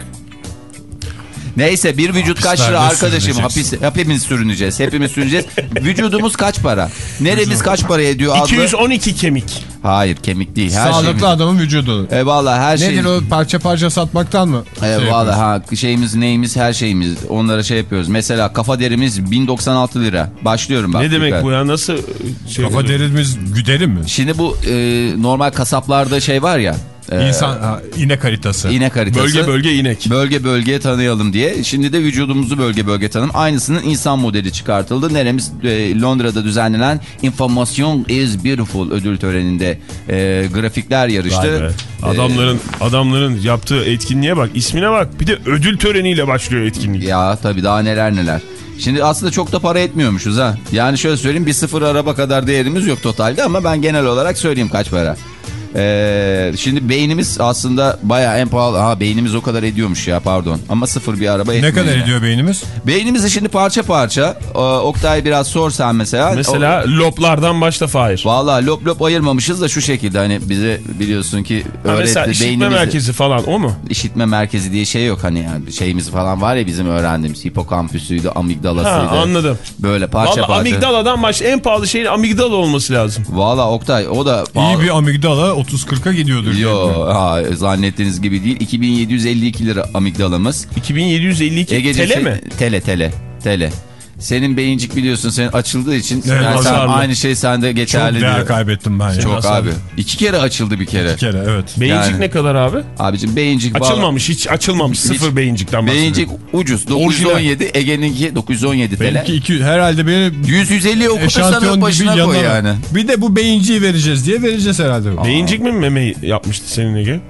Neyse, bir vücut kaç lira Hapislerde arkadaşım? sürüneceksin. Hapis, hepimiz sürüneceğiz. Hepimiz sürüneceğiz. Vücudumuz kaç para? Neremiz kaç para ediyor adlı? iki yüz on iki kemik. Hayır, kemik değil. Her Sağlıklı şeyimiz. adamın vücudu. E valla her şey. Nedir o, parça parça satmaktan mı? E, Şey valla yapıyorsun? ha, şeyimiz neyimiz her şeyimiz. Onlara şey yapıyoruz. Mesela kafa derimiz bin doksan altı lira. Başlıyorum bak. Ne demek Yukarı. bu ya? Nasıl şey? Kafa derimiz güderi mi? Şimdi bu e, normal kasaplarda şey var ya. E, İnsan, ha, inek haritası. inek haritası. Bölge bölge inek. Bölge bölge tanıyalım diye. Şimdi de vücudumuzu bölge bölge tanım. Aynısının insan modeli çıkartıldı. Neremiz e, Londra'da düzenlenen Information is Beautiful ödül töreninde e, grafikler yarıştı. Vay be. Adamların adamların yaptığı etkinliğe bak, ismine bak. Bir de ödül töreniyle başlıyor etkinlik. Ya tabii daha neler neler. Şimdi aslında çok da para etmiyormuşuz ha. Yani şöyle söyleyeyim, bir sıfır araba kadar değerimiz yok totalde ama ben genel olarak söyleyeyim kaç para. Ee, şimdi beynimiz aslında bayağı en pahalı. Ha, beynimiz o kadar ediyormuş ya, pardon. Ama sıfır bir araba etmiyor. Ne kadar yani. ediyor beynimiz? Beynimizi şimdi parça parça. Ee, Oktay biraz sor sen mesela. Mesela O, loblardan başla Fahir. vallahi lop lop ayırmamışız da şu şekilde, hani bize biliyorsun ki Ha, öğretti. mesela işitme beynimizi, merkezi falan o mu? işitme merkezi diye şey yok hani, yani şeyimiz falan var ya bizim öğrendiğimiz, hipokampüsüydü, amigdalasıydı. Ha, anladım. Böyle parça Vallahi parça. amigdaladan baş, en pahalı şeyin amigdala olması lazım. Valla Oktay o da pahalı. İyi bir amigdala otuz kırka gidiyordur. Yo, ha, zannettiğiniz gibi değil. iki bin yedi yüz elli iki lira amigdalamız. iki bin yedi yüz elli iki Egeciğim, T L sen- mi? Tele tele tele. Senin beyincik biliyorsun, senin açıldığı için Evet, yani sen hasarlı. aynı şey sende Çok geçerli değer diyor. kaybettim ben ya. Çok hasarlı. abi. İki kere açıldı bir kere. Bir kere, evet. Beyincik Yani- ne kadar abi? Abicim beyincik bağlı- Açılmamış, hiç açılmamış. Sıfır beyincikten bahsediyorum. Beyincik ucuz. dokuz yüz on yedi. Ege'ninki dokuz yüz on yedi T L. Benimki iki yüz, herhalde beni yüz yüz elli okutursan eşantiyon gibi başına koy yanına. yani. Bir de bu beyinciyi vereceğiz diye vereceğiz herhalde. Beyincik mi meme yapmıştı senin Ege?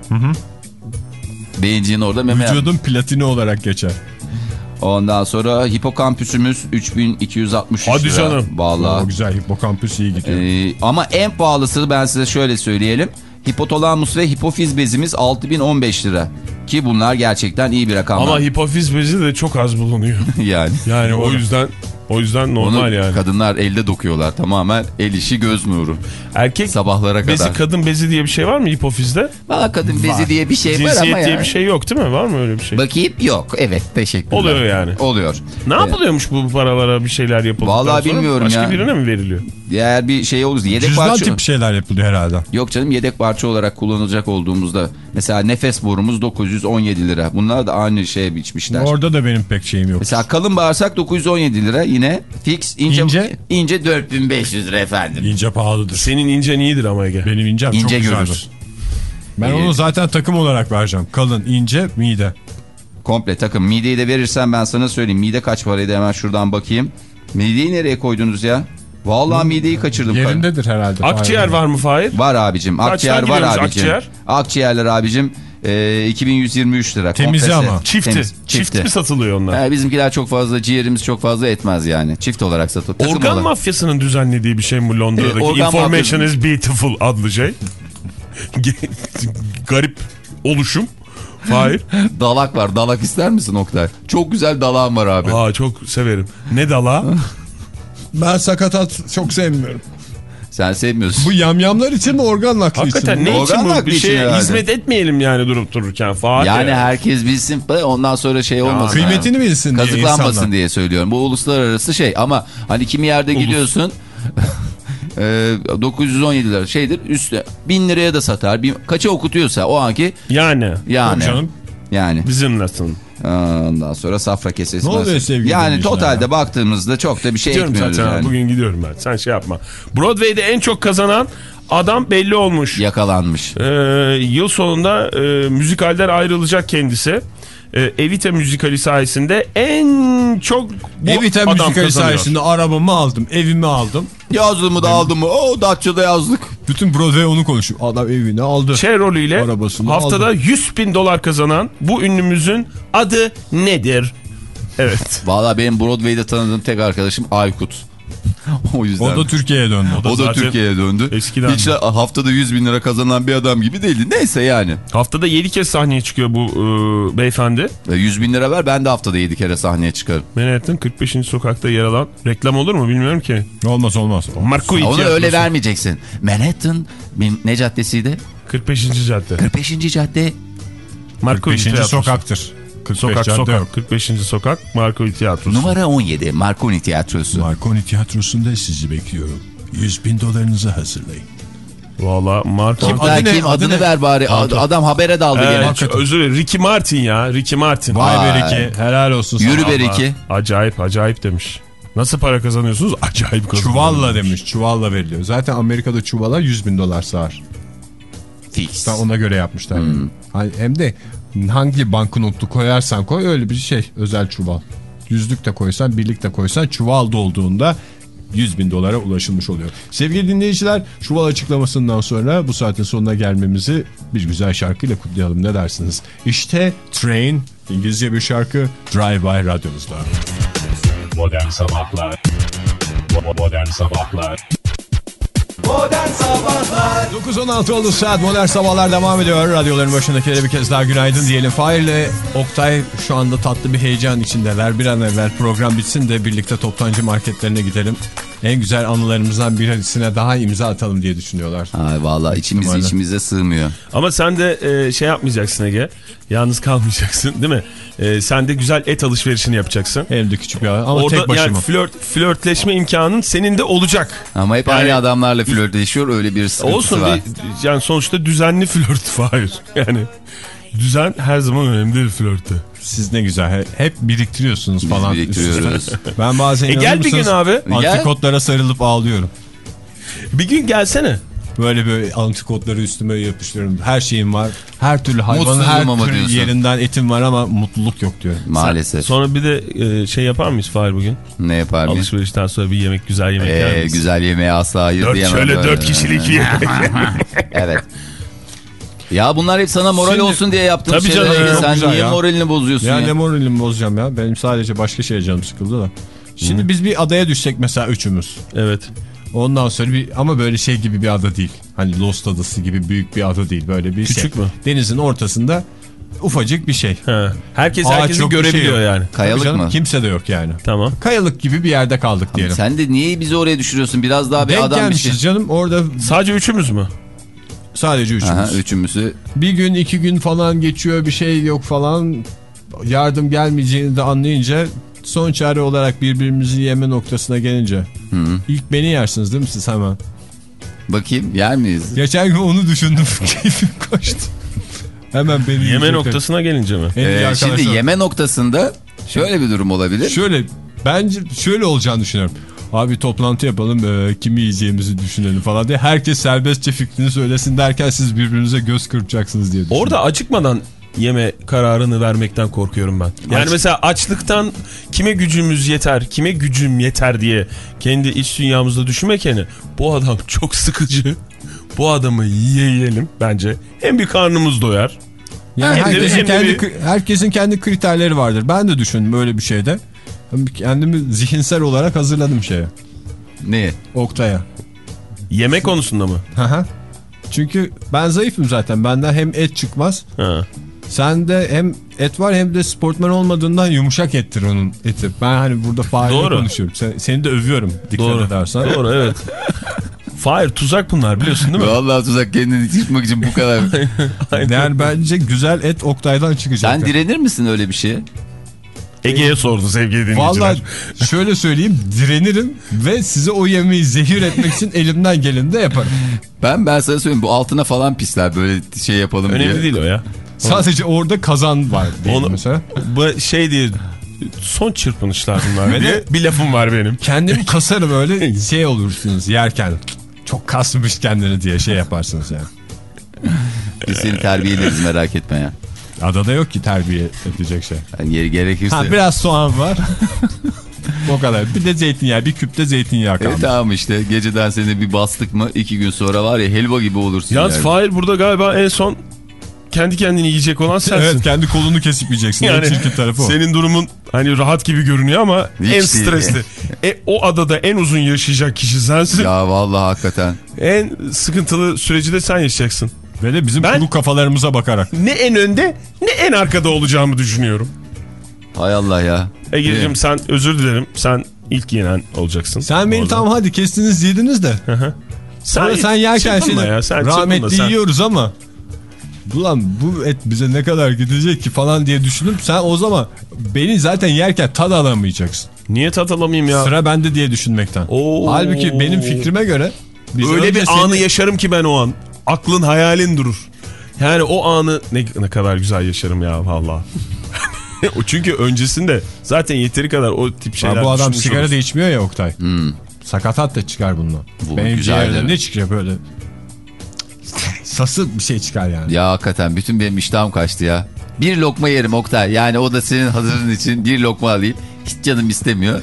Beyinciğin orada meme. Vücudun platini olarak geçer. Ondan sonra hipokampüsümüz üç bin iki yüz altmış üç Hadi lira. canım. Vallahi. O güzel, hipokampüs iyi gidiyor. Ee, ama en pahalısını ben size şöyle söyleyelim. Hipotalamus ve hipofiz bezimiz altı bin on beş lira. Ki bunlar gerçekten iyi bir rakamlar. Ama hipofiz bezi de çok az bulunuyor. yani. Yani o yüzden o yüzden normal Onu yani. kadınlar elde dokuyorlar, tamamen el işi göz nuru. Erkek Sabahlara bezi, kadar. kadın bezi diye bir şey var mı hipofizde? Valla kadın bezi diye bir şey var Cinsiyet ama diye ya. bir şey yok değil mi? Var mı öyle bir şey? Bakayım, yok. Evet, teşekkürler. Oluyor yani. Oluyor. Ne Evet. yapılıyormuş bu paralara, bir şeyler yapıldıktan Vallahi sonra? bilmiyorum Başka ya. birine mi veriliyor? Eğer bir şey olursa yedek Cüzdan parça... tip şeyler yapılıyor herhalde. Yok canım, yedek parça olarak kullanılacak olduğumuzda mesela nefes borumuz dokuz yüz on yedi lira. Bunlar da aynı şeye biçmişler. Orada da benim pek şeyim yok. Mesela kalın bağırsak dokuz yüz on yedi lira, yine fix. ince İnce? ince dört bin beş yüz lira efendim. İnce pahalıdır. Senin incen iyidir ama Ege. Benim incem çok İnce güzeldir. görür. Ben İyi. onu zaten takım olarak vereceğim. Kalın, ince, mide. Komple takım. Mideyi de verirsen ben sana söyleyeyim. Mide kaç paraydı, hemen şuradan bakayım. Mideyi nereye koydunuz ya? Vallahi mideyi kaçırdım. Yerindedir herhalde. Akciğer Hayır. var mı Fahir? Var abicim. Kaçtan Akciğer var gidiyoruz abicim. akciğer? Akciğerler abicim e, iki bin yüz yirmi üç lira. Temizi Komplesi. ama. Çifti. Temiz. Çifti mi satılıyor onlar? He, bizimkiler çok fazla, ciğerimiz çok fazla etmez yani. Çift olarak satılır. Takım Organ olarak. mafyasının düzenlediği bir şey mi Londra'daki? E, organ Information mafyası- is beautiful adlı şey. Garip oluşum. Fahir. Dalak var. Dalak ister misin Oktay? Çok güzel dalağım var abi. Aa, çok severim. Ne dala? Ben sakatat çok sevmiyorum. Sen sevmiyorsun. Bu yamyamlar için mi, organ nakli için Hakikaten mi? ne için Organ bu? nakli Bir için şeye herhalde. hizmet etmeyelim yani durup dururken Fahir. Yani herkes bilsin, ondan sonra şey olmasın. Kıymetini yani. bilsin diye Kazıklanmasın insanlar. diye söylüyorum. Bu uluslararası şey ama hani kimi yerde gidiyorsun. e, dokuz yüz on yedi lira şeydir. Üstüne bin liraya da satar. Bin, kaça okutuyorsa o anki. Yani. Yani. Canım. Yani. Bizim nasıl? Ondan sonra safra kesesi. Ne oluyor sevgili Yani dinleyiciler totalde ya? baktığımızda çok da bir şey Gidiyorum ekmiyoruz zaten yani. bugün gidiyorum ben. Sen şey yapma. Broadway'de en çok kazanan adam belli olmuş. Yakalanmış. Ee, yıl sonunda e, müzikalden ayrılacak kendisi. E, Evita müzikali sayesinde en çok bu Evita adam müzikali kazanıyor. sayesinde arabamı aldım, evimi aldım. Yazdığımı da aldım mı? O Datça'da yazdık. Bütün Broadway onu konuşuyor. Adam evini aldı. Şey rolüyle Arabasını haftada aldı. yüz bin dolar kazanan bu ünlümüzün adı nedir? Evet. Valla benim Broadway'de tanıdığım tek arkadaşım Aykut. O yüzden. O da Türkiye'ye döndü. O da, zaten Türkiye'ye döndü. eskiden Hiç de. haftada yüz bin lira kazanan bir adam gibi değildi. Neyse yani. Haftada yedi kez sahneye çıkıyor bu e, beyefendi. yüz bin lira ver, ben de haftada yedi kere sahneye çıkarım. Manhattan kırk beşinci sokakta yer alan reklam olur mu bilmiyorum ki. Olmaz olmaz. Markoy Onu tiyatrosu. öyle vermeyeceksin. Manhattan ne caddesiydi? kırk beşinci cadde. kırk beşinci cadde. Markoy beşinci tiyatrosu. sokaktır. kırk beş Sokak cadde sokak. yok. kırk beşinci sokak Markoy tiyatrosu. Numara on yedi Marconi Tiyatrosu. Marconi Tiyatrosu'nda sizi bekliyorum. yüz bin dolarınızı hazırlayın. Valla Markoy. Kim, adı ne? kim? Adı Adını ne? ver bari. Ad- Adam habere daldı Evet, gene. Hakikaten. özür dilerim. Ricky Martin ya. Ricky Martin. Vay Aa, be Ricky. Helal olsun sana. Yürü be Vallahi Ricky. Acayip acayip demiş. Nasıl para kazanıyorsunuz? Acayip kazanıyorsunuz. Çuvalla demiş. Çuvalla veriliyor. Zaten Amerika'da çuvala yüz bin dolar sığar. Fix. Ona göre yapmışlar. Hmm. Yani. Hem de hangi banknotu koyarsan koy öyle bir şey. Özel çuval. Yüzlük de koysan, birlik de koysan çuval dolduğunda yüz bin dolara ulaşılmış oluyor. Sevgili dinleyiciler, çuval açıklamasından sonra bu saatin sonuna gelmemizi bir güzel şarkıyla kutlayalım. Ne dersiniz? İşte Train, İngilizce bir şarkı, Drive By radyomuzda. Modern Sabahlar Modern Sabahlar Modern Sabahlar dokuz on altı oldu saat, Modern Sabahlar devam ediyor. Radyoların başındakilere bir kez daha günaydın diyelim. Fahir ile Oktay şu anda tatlı bir heyecan içindeler. Bir an evvel program bitsin de birlikte toptancı marketlerine gidelim. En güzel anılarımızdan birisine daha imza atalım diye düşünüyorlar. Ay vallahi içimiz İhtimalle. içimize sığmıyor. Ama sen de e, şey yapmayacaksın Ege. Yalnız kalmayacaksın değil mi? E, sen de güzel et alışverişini yapacaksın. Hem de küçük bir alan ama Orada tek başıma. yani flört, flörtleşme imkanın senin de olacak. Ama hep Yani- aynı adamlarla flörtleşiyor, öyle bir sıkıntısı Olsun var. bir, yani sonuçta düzenli flört var. Yani düzen her zaman önemlidir flörtte. Siz ne güzel he- hep biriktiriyorsunuz Biz falan. biriktiriyoruz. Ben bazen E gel bir gün abi. antikotlara sarılıp ağlıyorum. Bir gün gelsene. Böyle böyle antikotları üstüme yapıştırıyorum. Her şeyim var. Her türlü hayvanın Mutsuzum her ama türlü diyorsun. yerinden etim var ama mutluluk yok diyorum. Maalesef. Sonra bir de e, şey yapar mıyız Fahir bugün? Ne yapar mıyız? Alışverişten sonra bir yemek, güzel yemek yer Ee, miyiz? güzel yemeğe asla hayır Dört, diyemem. şöyle böyle. dört kişilik bir yemek. Evet. Ya bunlar hep sana moral Şimdi- olsun diye yaptığım Tabii şeyler. canım, Ege. çok Sen güzel niye ya. moralini bozuyorsun Ya ya? ne moralimi bozacağım ya. Benim sadece başka şeye canım sıkıldı da. Şimdi biz bir adaya düşsek mesela üçümüz. Evet. Ondan sonra bir ama böyle şey gibi bir ada değil. Hani Lost Adası gibi büyük bir ada değil. Böyle bir Küçük şey. mü? Denizin ortasında ufacık bir şey. Ha. Herkes Ağaç herkesi yok, bir görebiliyor şey yok. yani. Kayalık Tabii canım, mı? kimse de yok yani. Tamam. Kayalık gibi bir yerde kaldık diyelim. Sen de niye bizi oraya düşürüyorsun? Biraz daha bir Denk adam bir gelmişiz şey. canım orada Sadece üçümüz mü? sadece üçümüz. Aha, üçümüzü. Bir gün iki gün falan geçiyor, bir şey yok falan, yardım gelmeyeceğini de anlayınca son çare olarak birbirimizi yeme noktasına gelince Hı -hı. ilk beni yersiniz değil mi siz hemen? Bakayım yer miyiz? Geçen gün onu düşündüm, keyfim kaçtı. Hemen beni Yeme yiyecekler. noktasına gelince mi? En iyi Ee, arkadaşlar. şimdi yeme noktasında şöyle bir durum olabilir. Şöyle, bence şöyle olacağını düşünüyorum. Abi toplantı yapalım, e, kimi yiyeceğimizi düşünelim falan diye. Herkes serbestçe fikrini söylesin derken siz birbirinize göz kırpacaksınız diye düşünüyorum. Orada acıkmadan yeme kararını vermekten korkuyorum ben. Yani Aç- mesela açlıktan kime gücümüz yeter, kime gücüm yeter diye kendi iç dünyamızda düşünmek yerine bu adam çok sıkıcı, bu adamı yiyelim bence. Hem bir karnımız doyar. Yani Hem de- herkesin, hem de kendi, bir- herkesin kendi kriterleri vardır. Ben de düşündüm böyle bir şeyde. Kendimi zihinsel olarak hazırladım şeye. Ne? Oktay'a. Yeme konusunda mı? Hı. Çünkü ben zayıfım zaten. Benden hem et çıkmaz. Ha. Sende hem et var hem de sportman olmadığından yumuşak ettir onun eti. Ben hani burada Fahir'le Doğru. konuşuyorum. Sen, seni de övüyorum dikkat Doğru. edersen. Doğru, evet. Fahir, tuzak bunlar biliyorsun değil mi? Vallahi tuzak, kendini çıkmak için bu kadar. Yani bence güzel et Oktay'dan çıkacak. Sen direnir misin öyle bir şeye? Ege'ye sordu sevgili dinleyiciler. Vallahi şöyle söyleyeyim, direnirim ve size o yemeği zehir etmek için elimden geleni de yaparım. Ben ben sana söyleyeyim, bu altına falan pisler böyle şey yapalım Önemli diye. Önemli değil o ya. Sadece orada kazan var Onu, mesela. Bu şey değil, son çırpınışlar bunlar diye bir lafım var benim. Kendimi kasarım öyle, şey olursunuz yerken. Çok kasmış kendini diye şey yaparsınız yani. Biz seni terbiye ederiz, merak etme ya. Adada yok ki terbiye edecek şey. Yani yeri gerekirse. Ha, biraz soğan var. O kadar. Bir de zeytinyağı, bir küpte zeytinyağı kalmış. Evet, tamam işte geceden seni bir bastık mı iki gün sonra var ya helva gibi olursun. Yalnız yani. Fahir burada galiba en son kendi kendini yiyecek olan sensin. Evet, kendi kolunu kesip yiyeceksin. Yani en çirkin tarafı o. Senin durumun hani rahat gibi görünüyor ama hiç en stresli. e, o adada en uzun yaşayacak kişi sensin. Ya vallahi hakikaten. En sıkıntılı süreci de sen yaşayacaksın. Ve de bizim ben, kuru kafalarımıza bakarak. Ne en önde ne en arkada olacağımı düşünüyorum. Hay Allah ya. Ege'ciğim sen, özür dilerim, sen ilk yenen olacaksın. Sen beni tamam hadi kestiniz yediniz de. Sonra sen, sen yerken şimdi ya, sen rahmetli sen. Yiyoruz ama ulan bu et bize ne kadar gidecek ki falan diye düşünüp sen o zaman beni zaten yerken tad alamayacaksın. Niye tad alamayayım ya? Sıra bende diye düşünmekten. Oo. Halbuki benim fikrime göre öyle bir seni... anı yaşarım ki ben o an. Aklın hayalin durur. Yani o anı ne, ne kadar güzel yaşarım ya vallahi. Çünkü öncesinde zaten yeteri kadar o tip şeyler ya bu adam sigara olur. da içmiyor ya Oktay. Hmm. Sakatat da çıkar bundan. Bu benim ciğerden ne çıkacak böyle? Sası bir şey çıkar yani. Ya hakikaten bütün benim iştahım kaçtı ya. Bir lokma yerim Oktay. Yani o da senin hazırın için bir lokma alayım. Hiç canım istemiyor.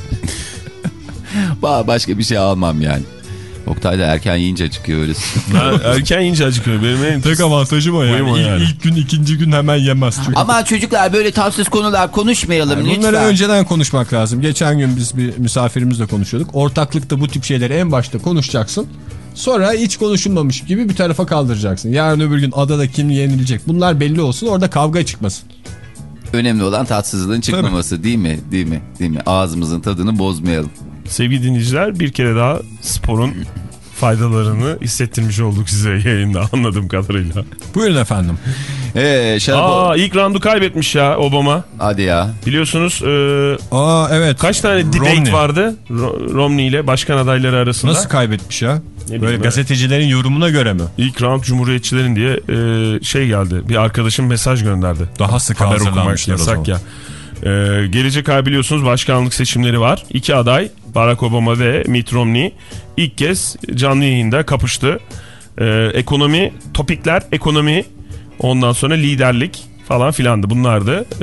Başka bir şey almam yani. Oktay da erken yiyince acıkıyor öyle. Erken yiyince acıkıyor. Benim en tek avantajım o yani. O yani. İlk, ilk gün ikinci gün hemen yemez. Çünkü. Ama çocuklar böyle tatsız konular konuşmayalım yani lütfen. Bunları önceden konuşmak lazım. Geçen gün biz bir misafirimizle konuşuyorduk. Ortaklıkta bu tip şeyleri en başta konuşacaksın. Sonra hiç konuşulmamış gibi bir tarafa kaldıracaksın. Yarın öbür gün adada kim yenilecek? Bunlar belli olsun, orada kavga çıkmasın. Önemli olan tatsızlığın çıkmaması. Tabii. değil mi? Değil mi? Değil mi? Ağzımızın tadını bozmayalım. Sevgili dinleyiciler, bir kere daha sporun faydalarını hissettirmiş olduk size yayında anladığım kadarıyla. Buyurun efendim. Ee, Aa, ilk roundu kaybetmiş ya Obama. Hadi ya. Biliyorsunuz e, Aa, evet. kaç tane debate Romney. vardı Ro Romney ile başkan adayları arasında. Nasıl kaybetmiş ya? Ne Böyle gazetecilerin öyle. yorumuna göre mi? İlk round Cumhuriyetçilerin diye e, şey geldi. Bir arkadaşım mesaj gönderdi. Daha sık hazırlanmışlar o zaman. Ya. Ee, gelecek ay biliyorsunuz başkanlık seçimleri var. İki aday Barack Obama ve Mitt Romney ilk kez canlı yayında kapıştı. Ee, ekonomi, topikler ekonomi, ondan sonra liderlik falan filandı bunlardı. Ee,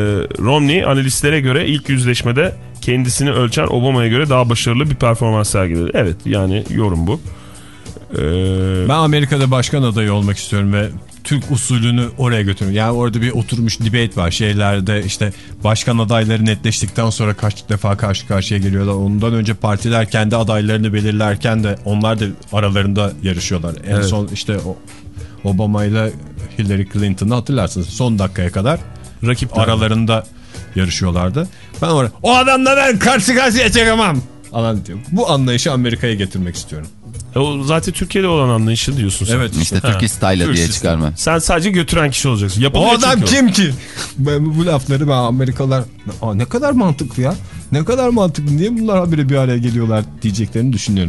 Romney analistlere göre ilk yüzleşmede kendisini ölçen Obama'ya göre daha başarılı bir performans sergiledi. Evet yani yorum bu. Ee... Ben Amerika'da başkan adayı olmak istiyorum ve Türk usulünü oraya götürüyorum. Yani orada bir oturmuş debate var. Şeylerde işte başkan adayları netleştikten sonra kaç defa karşı karşıya geliyorlar. Ondan önce partiler kendi adaylarını belirlerken de onlar da aralarında yarışıyorlar. En evet. son işte Obama ile Hillary Clinton'ı hatırlarsınız. Son dakikaya kadar rakip aralarında yarışıyorlardı. Ben oraya o adamla ben karşı karşıya çekemem alan diyorum. Bu anlayışı Amerika'ya getirmek istiyorum. E o zaten Türkiye'de olan anlayışı diyorsun sen. Evet işte Türkiye style'ı diye çıkarma. Sen sadece götüren kişi olacaksın. Yapılıyor o adam kim ki? Ben bu lafları ben Amerikalılar Aa, ne kadar mantıklı ya. Ne kadar mantıklı. Niye bunlar habire bir araya geliyorlar diyeceklerini düşünüyorum.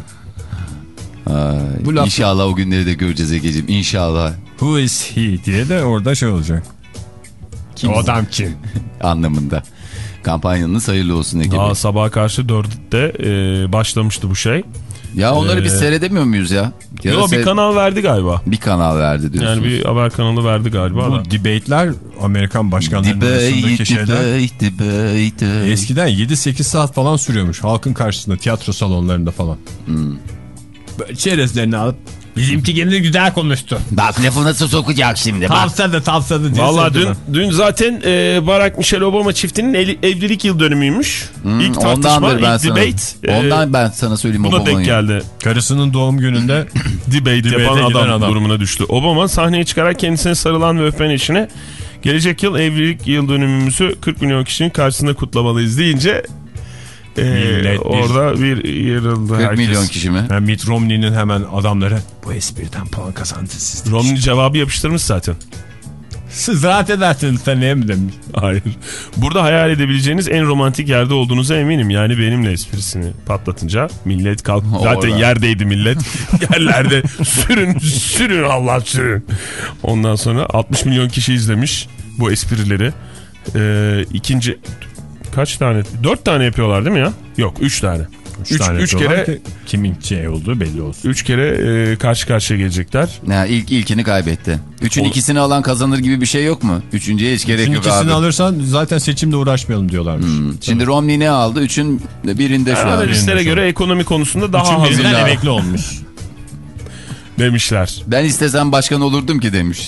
Ay, bu laf... İnşallah o günleri de göreceğiz Ege'ciğim. İnşallah. Who is he diye de orada şey olacak. Kim? O adam kim? Anlamında. Kampanyanız hayırlı olsun Ege. Aa, sabaha karşı dörtte e, başlamıştı bu şey. Ya onları ee, biz seyredemiyor muyuz ya? ya Yok bir kanal verdi galiba. Bir kanal verdi diyorsunuz. Yani bir haber kanalı verdi galiba. Bu da. debate'ler Amerikan başkanlarının debate, arasındaki şeyler. Debate, debate. Eskiden yedi sekiz saat falan sürüyormuş. Halkın karşısında tiyatro salonlarında falan. Hmm. Böyle çerezlerini alıp bizimki gene güzel konuştu. Bak lafı nasıl sokacak şimdi. Tavsadı tavsadı. Valla dün, dün zaten e, Barack Michelle Obama çiftinin el, evlilik yıl dönümüymüş. Hmm, İlk tartışma, ilk ben debate. Sana, ondan ben sana söyleyeyim buna Obama'yı. denk geldi. Karısının doğum gününde debate yapan adam, adam durumuna düştü. Obama sahneye çıkarak kendisine sarılan ve öpen eşine gelecek yıl evlilik yıl dönümümüzü kırk milyon kişinin karşısında kutlamalıyız deyince Ee, orada bir yarıldı kırk herkes. milyon kişi mi? Yani Mitt Romney'nin hemen adamları bu espriden puan kazandı siz. Romney cevabı yapıştırmış zaten. Siz rahat edersiniz seneye mi demiş. Hayır. Burada hayal edebileceğiniz en romantik yerde olduğunuza eminim. Yani benimle esprisini patlatınca millet kalk. Zaten Orada. yerdeydi millet. Yerlerde sürün sürün Allah sürün. Ondan sonra altmış milyon kişi izlemiş bu esprileri. Ee, ikinci kaç tane? Dört tane yapıyorlar değil mi ya? Yok üç tane. Üç, Üç, tane üç kere kere kimin şey olduğu belli olsun. Üç kere e, karşı karşıya gelecekler. Ya ilk ilkini kaybetti. Üçün o... ikisini alan kazanır gibi bir şey yok mu? Üçüncüye hiç gerek Üçün yok ikisini abi. alırsan zaten seçimde uğraşmayalım diyorlarmış. Hmm. Şimdi Romney ne aldı? Üçün birinde şu an. Analistlere göre ekonomi konusunda daha Üçün hazır birinden emekli olmuş. demişler. Ben istesem başkan olurdum ki demiş.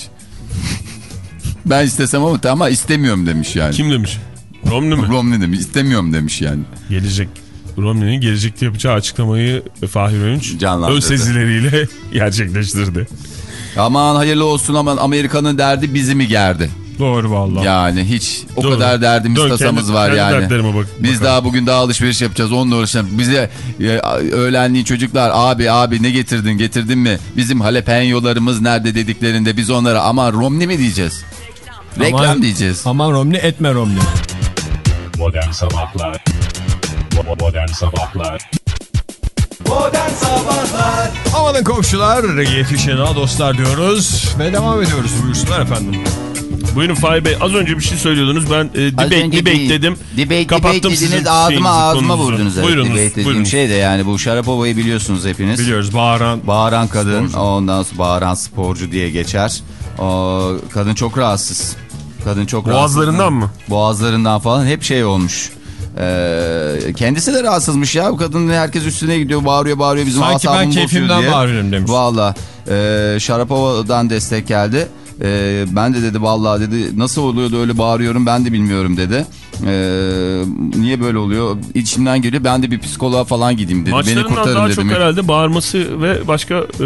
Ben istesem ama ama istemiyorum demiş yani. Kim demiş? Romney mi? Romney demiş. İstemiyorum demiş yani. Gelecek. Romney'nin gelecekte yapacağı açıklamayı Fahir Öğünç ön sezileriyle gerçekleştirdi. Aman hayırlı olsun, aman Amerika'nın derdi bizi mi gerdi? Doğru vallahi. Yani hiç o Doğru. kadar derdimiz Dön, tasamız kendi, var kendi yani. bak, Biz bakalım. daha bugün daha alışveriş yapacağız, onunla uğraşacağız. Bize e, öğlenliğin çocuklar abi abi ne getirdin getirdin mi? Bizim jalapeñolarımız nerede dediklerinde biz onlara aman Romney mi diyeceğiz? Reklam aman, diyeceğiz. Aman Romney etme Romney. Modern Sabahlar Modern Sabahlar Modern Sabahlar Amanın komşular, yetişin ha dostlar diyoruz ve devam ediyoruz. Buyursunlar efendim. Buyurun Fahir Bey, az önce bir şey söylüyordunuz. Ben e, debate, debate dedim. Debate, Kapattım debate sizin dediniz, ağzıma şeyinizi, ağzıma konunuzu. vurdunuz. Evet. Buyurunuz, Debate dediğim buyurunuz. şey de yani bu Şarapova'yı biliyorsunuz hepiniz. Biliyoruz, bağıran. Bağıran kadın, sporcu. ondan sonra bağıran sporcu diye geçer. O, kadın çok rahatsız. Kadın çok Boğazlarından rahatsız. mı? Boğazlarından falan hep şey olmuş. Ee, kendisi de rahatsızmış ya. Bu kadın herkes üstüne gidiyor, bağırıyor bağırıyor. Bizim sanki ben keyfimden bağırıyorum demiş. Valla e, Şarapova'dan destek geldi. E, ben de dedi vallahi dedi nasıl oluyordu öyle bağırıyorum ben de bilmiyorum dedi. E, niye böyle oluyor? İçimden geliyor, ben de bir psikoloğa falan gideyim dedi. Beni Maçlarından kurtarın daha dedim. çok herhalde bağırması ve başka... E...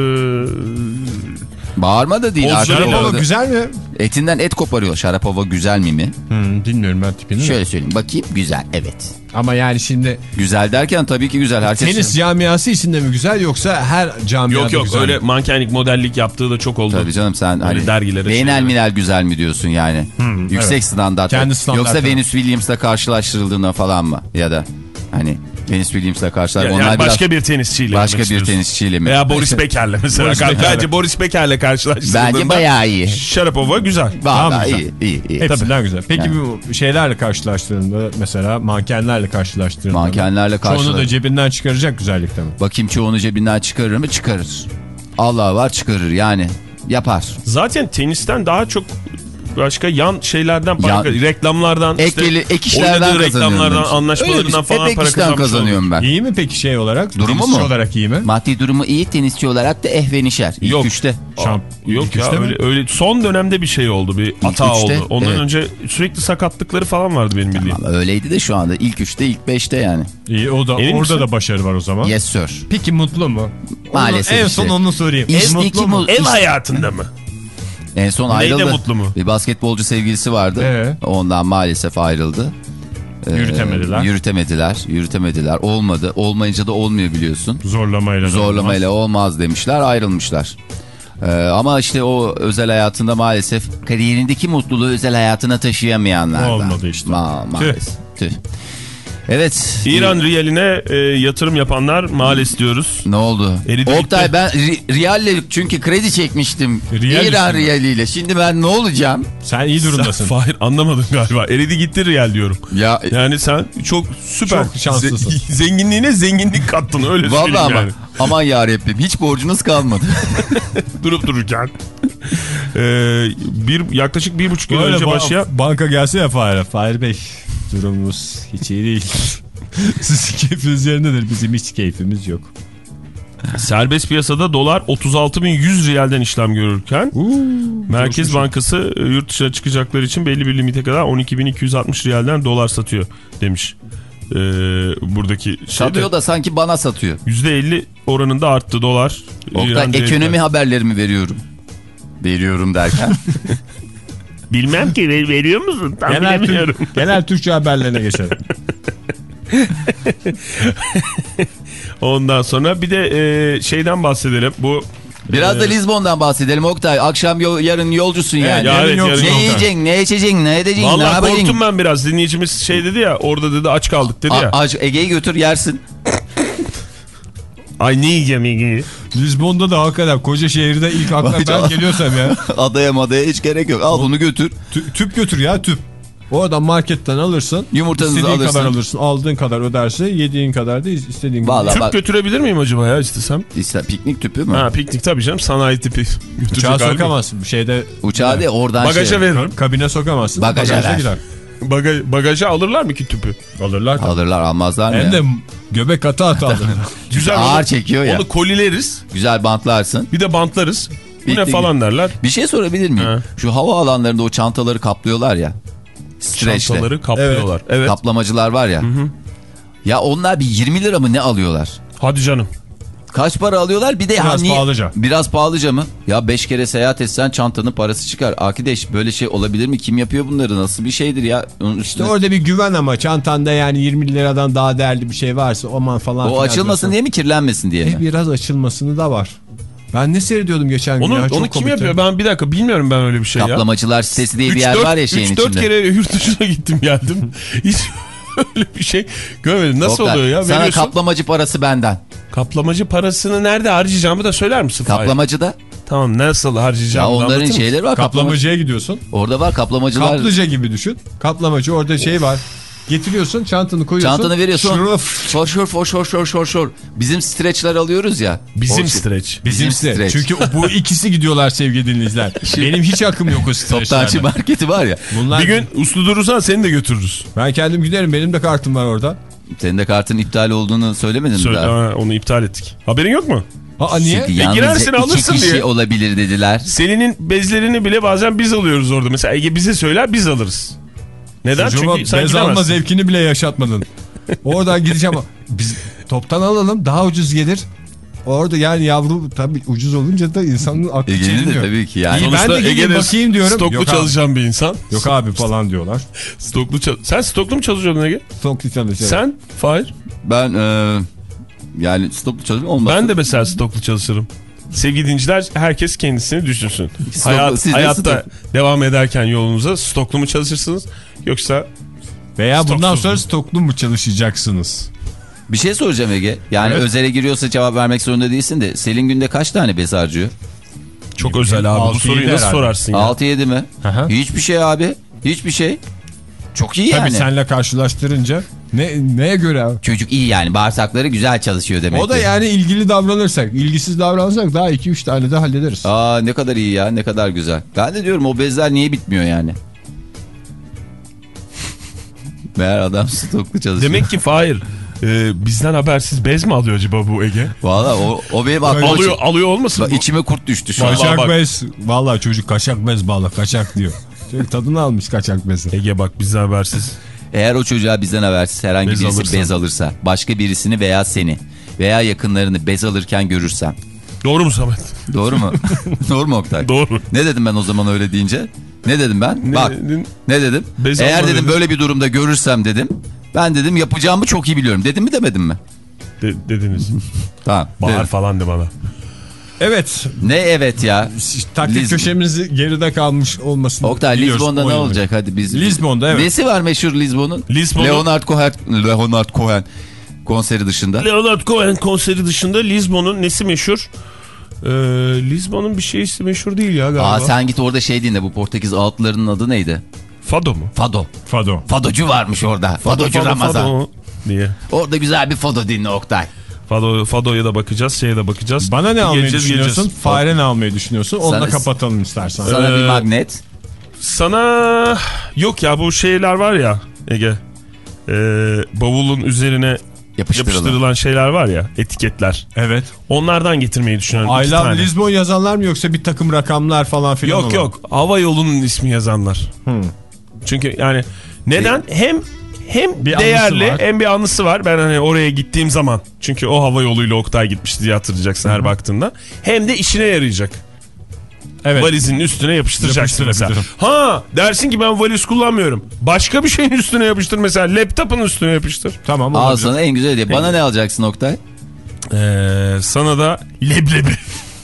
Bağırma da değil. Şarapova güzel mi? Etinden et koparıyor. Şarapova güzel mi mi? Hmm, bilmiyorum ben tipini. Şöyle mi? söyleyeyim. Bakayım güzel. Evet. Ama yani şimdi... Güzel derken tabii ki güzel. Herkes Tenis camiası içinde mi güzel yoksa her camiada Yok yok güzel öyle mi? mankenlik modellik yaptığı da çok oldu. Tabii canım sen hani dergilere. beynel minel güzel mi diyorsun yani? Hmm, Yüksek evet. standart. Kendi standart. Yoksa tabii. Venus Williams'la karşılaştırıldığında falan mı? Ya da hani Venus Williams'la karşılar. Yani, Onlar yani başka biraz... bir tenisçiyle. Başka bir tenisçiyle mi? Veya Boris Beker'le mesela. Boris Beker'le. Bence Boris Beker'le karşılaştırdığında. Bence bayağı iyi. Şarapova güzel. Vallahi Tamam, güzel. iyi, iyi, iyi. Hepsinden güzel. Peki Yani. bu şeylerle karşılaştığında mesela mankenlerle karşılaştığında. Mankenlerle Çoğunu karşılar. da cebinden çıkaracak güzellikte mi? Bakayım çoğunu cebinden çıkarır mı? Çıkarır. Allah var çıkarır yani. Yapar. Zaten tenisten daha çok başka yan şeylerden para, Yan- reklamlardan, Ek, işte, geli- ek işlerden oynadığı kazanıyorum. reklamlardan, demiş. Öyle anlaşmalarından bir şey. falan Hep para ek işten kazanmış kazanıyorum ben. İyi mi peki şey olarak? Durumu Tenisçi mu? olarak iyi mi? Maddi durumu iyi, tenisçi olarak da ehvenişer. İlk Yok. üçte. Şamp Yok İlk ya üçte mi? öyle, öyle son dönemde bir şey oldu, bir hata üçte, oldu. Ondan evet. önce sürekli sakatlıkları falan vardı benim bildiğim. Ama öyleydi de şu anda ilk üçte, ilk beşte yani. İyi, o da Emin orada misin? da başarı var o zaman. Yes sir. Peki mutlu mu? Maalesef Onu, en işte. son onu sorayım. İşte En mutlu iki mu? mu- El İşte- hayatında mı? En son Neyde ayrıldı. mutlu mu? Bir basketbolcu sevgilisi vardı. Ee? Ondan maalesef ayrıldı. Ee, Yürütemediler. Yürütemediler. Yürütemediler. Olmadı. Olmayınca da olmuyor biliyorsun. Zorlamayla. da Zorlamayla olmaz demişler. Ayrılmışlar. Ee, ama işte o özel hayatında maalesef kariyerindeki mutluluğu özel hayatına taşıyamayanlar. Olmadı işte. Ma maalesef. Tüh. Evet. İran riyaline e, yatırım yapanlar maalesef diyoruz. Ne oldu? Eridi Oktay gitti. ben ri- riyalle çünkü kredi çekmiştim. Riyal İran üstüne. riyaliyle. Şimdi ben ne olacağım? Sen iyi durumdasın. Fahir anlamadın galiba. Eridi gitti riyal diyorum. Ya Yani sen çok süper. Çok şanslısın. Ze- zenginliğine zenginlik kattın öyle söyleyeyim vallahi ama yani. aman yarabbim hiç borcunuz kalmadı. Durup dururken. Ee, bir, yaklaşık bir buçuk yıl Böyle önce ba- başlayan... banka gelse ya Fahir. Fahir Bey durumumuz hiç iyi değil. Sizin keyfiniz yerindedir. Bizim hiç keyfimiz yok. Serbest piyasada dolar otuz altı bin yüz riyalden işlem görürken Merkez Bankası e, yurt dışına çıkacakları için belli bir limite kadar on iki bin iki yüz altmış riyalden dolar satıyor demiş. Ee, buradaki Satıyor da sanki bana satıyor. yüzde elli oranında arttı dolar. Oktay İran ekonomi devletler. haberlerimi veriyorum. Veriyorum derken. Bilmem ki veriyor musun? Tam Genel, bilemiyorum. Türk, genel Türkçe haberlerine geçelim. Ondan sonra bir de e, şeyden bahsedelim. Bu Biraz da Lizbon'dan bahsedelim Oktay. Akşam yol, yarın yolcusun yani. Evet, ya, evet, yarın ne yolcu. yiyeceksin, ne içeceksin, ne edeceksin, ne Vallahi yapacaksın? korktum ben biraz. Dinleyicimiz şey dedi ya, orada dedi aç kaldık dedi A- ya. aç, Ege'yi götür yersin. Ay ne yiyeceğim Ege'yi? Lizbon'da da hakikaten koca şehirde ilk akla ben geliyorsam ya. Adaya madaya hiç gerek yok. Al bunu götür. Tü- tüp götür ya tüp. Oradan marketten alırsın. Yumurtanızı istediğin alırsın. kadar alırsın. Aldığın kadar öderse yediğin kadar da istediğin Vallahi kadar. Tüp bak, götürebilir miyim acaba ya istesem? işte piknik tüpü mü? Ha piknik tabii canım, sanayi tipi. Götürecek Uçağa halim yok. sokamazsın. Bir şeyde Uçağı değil oradan Bagaja şey. veririm. kabine sokamazsın. Bagaja Bagajda ver. gider. Bagaj, bagaja alırlar mı ki tüpü? Alırlar. Alırlar almazlar mı Hem ya? de göbek atı atı alırlar. Güzel Ağır onu, çekiyor ya. Onu kolileriz. Güzel bantlarsın. Bir de bantlarız. Bu ne Bitti. falan derler. Bir şey sorabilir miyim? Ha. Şu hava alanlarında o çantaları kaplıyorlar ya. Streçle. Çantaları kaplıyorlar. Evet. Kaplamacılar var ya. Hı hı. Ya onlar bir yirmi lira mı ne alıyorlar? Hadi canım. Kaç para alıyorlar? Bir de Biraz hani pahalıca. Biraz pahalıca mı? Ya beş kere seyahat etsen çantanın parası çıkar. Akideş böyle şey olabilir mi? Kim yapıyor bunları? Nasıl bir şeydir ya? Onun İşte üstüne... orada bir güven ama çantanda yani yirmi liradan daha değerli bir şey varsa aman falan. O filan açılmasın diyorsun. diye mi, kirlenmesin diye E, mi? biraz açılmasını da var. Ben ne seyrediyordum geçen gün Onu, ya. onu Çok kim komikti. yapıyor? Ben bir dakika bilmiyorum ben öyle bir şey ya. Kaplamacılar sitesi diye bir üç yer dört var ya şeyin üç içinde. dört kere yurt dışına gittim geldim. Hiç öyle bir şey görmedim. Nasıl Oktay, oluyor ya? sana Veriyorsun. kaplamacı parası benden. Kaplamacı parasını nerede harcayacağımı da söyler misin? Kaplamacı da. Tamam, nasıl Ya harcayacağımı da onların anlatır mısın? şeyleri var. Kaplamacı. Kaplamacıya gidiyorsun. Orada var kaplamacılar. Kaplıca gibi düşün. Kaplamacı orada şey var. Getiriyorsun, çantanı koyuyorsun. Çantanı veriyorsun. Şurada Şor şor şor şor şor şor şor. Bizim streçler alıyoruz ya. Bizim O- streç. bizim streç. Çünkü bu ikisi gidiyorlar sevgili dinleyiciler. Benim hiç akım yok o Toptancı streçlerden. marketi var ya. Bunlar, Bir gün uslu durursan seni de götürürüz. ben kendim giderim. Benim de kartım var orada. Senin de kartın iptal olduğunu söylemedin mi Söyle, daha? ha, onu iptal ettik. Haberin yok mu? Aa niye? Çünkü E, yalnızca girersin, iki alırsın kişi diye. olabilir dediler. Selin'in bezlerini bile bazen biz alıyoruz orada. Mesela Ege bize söyler, biz alırız. Neden? Çocuğuma Çünkü sen bez alma gidemezsin. zevkini bile yaşatmadın. Oradan gideceğim. Biz toptan alalım, daha ucuz gelir. Orada yani yavru tabii ucuz olunca da insanın aklı Ege'nin de çeliniyor. tabii ki yani. İyi, ben Sonuçta de gideyim Ege'de bakayım diyorum. Stoklu Yok abi. çalışan bir insan. Yok abi falan diyorlar. Stoklu çal- Sen stoklu mu çalışıyordun Ege? Stoklu çalışıyor. Sen? Fahir? Ben e, yani stoklu çalışma olmaz. Ben de mesela stoklu çalışırım. Sevgili dinleyiciler, herkes kendisini düşünsün. Stoklu- Hayat, siz de hayatta stok- devam ederken yolunuza stoklu mu çalışırsınız yoksa Veya bundan Stoksuz sonra mu? stoklu mu çalışacaksınız? Bir şey soracağım Ege. Yani Evet. özele giriyorsa cevap vermek zorunda değilsin de. Selin günde kaç tane bez harcıyor? çok özel abi. altı Bu soruyu yedi nasıl herhalde. sorarsın ya? altı yedi mi? Aha. Hiçbir şey abi. Hiçbir şey. Çok iyi Tabii yani. senle karşılaştırınca ne neye göre abi? Çocuk iyi yani. Bağırsakları güzel çalışıyor demek O da ki. yani ilgili davranırsak, ilgisiz davranırsak daha iki üç tane de hallederiz. Aa ne kadar iyi ya, ne kadar güzel. Ben de diyorum o bezler niye bitmiyor yani? Meğer adam stoklu çalışıyor. Demek ki Fahir e, bizden habersiz bez mi alıyor acaba bu Ege? Valla o, o benim aklıma... Alıyor, alıyor olmasın Bak, bu? içime kurt düştü şu an. Vallahi Kaçak bak. bez. Vallahi çocuk kaçak bez bağla, kaçak diyor. Çocuk tadını almış kaçak bezi. Ege bak bizden habersiz. Eğer o çocuğa bizden habersiz herhangi Bez birisi alırsa. bez alırsa, başka birisini veya seni veya yakınlarını bez alırken görürsem. Doğru mu Samet? Doğru mu? Doğru mu Oktay? Doğru. Ne dedim ben o zaman öyle deyince? Ne dedim ben? Ne Bak dedin? ne dedim? Bez Eğer alma dedim dedin. böyle bir durumda görürsem dedim. Ben dedim yapacağımı çok iyi biliyorum. Dedim mi demedim mi? De- dediniz. Tamam. Bahar dedim. falan de bana. Evet. Ne evet ya. Taktik Liz- köşemizi geride kalmış olmasını Oktay biliyorsun, Lizbon'da ne oynamayı. olacak hadi biz. Lizbon'da evet. Nesi var meşhur Lizbon'un? Lizbon'un- Leonard Cohen, Leonard Cohen konseri dışında. Leonard Cohen konseri dışında Lizbon'un nesi meşhur? Ee, Lizbon'un bir şeysi meşhur değil ya galiba. Aa sen git orada şey dinle, bu Portekiz altlarının adı neydi? Fado mu? Fado. Fado. Fadocu varmış orada. Fadocu Fado, Ramazan. Fado diye. Orada güzel bir Fado dinle Oktay. Fado, Fado'ya da bakacağız, şeye de bakacağız. Bana ne almayı Geleceğiz, düşünüyorsun? geleceğiz. Fare ne almayı düşünüyorsun? Onu Sana- da kapatalım istersen. Sana Ee, bir magnet. Sana yok ya, bu şeyler var ya Ege. Ee, bavulun üzerine Yapıştıralım. yapıştırılan şeyler var ya, etiketler. Evet. Onlardan getirmeyi düşünüyorum. I iki love tane. Lisbon yazanlar mı yoksa bir takım rakamlar falan filan Yok olan? yok, hava yolunun ismi yazanlar. Hmm. Çünkü yani neden? Hem hem Bir değerli anısı var. hem bir anısı var. Ben hani oraya gittiğim zaman, çünkü o hava yoluyla Oktay gitmişti diye hatırlayacaksın her baktığında. Hem de işine yarayacak. Evet. Valizin üstüne yapıştıracaksın mesela. Yapıştırabilirim. Ha dersin ki ben valiz kullanmıyorum. Başka bir şeyin üstüne yapıştır, mesela laptopun üstüne yapıştır. Tamam. Al olabilir. sana en güzel diye. Bana ne alacaksın Oktay? Ee, sana da leblebi.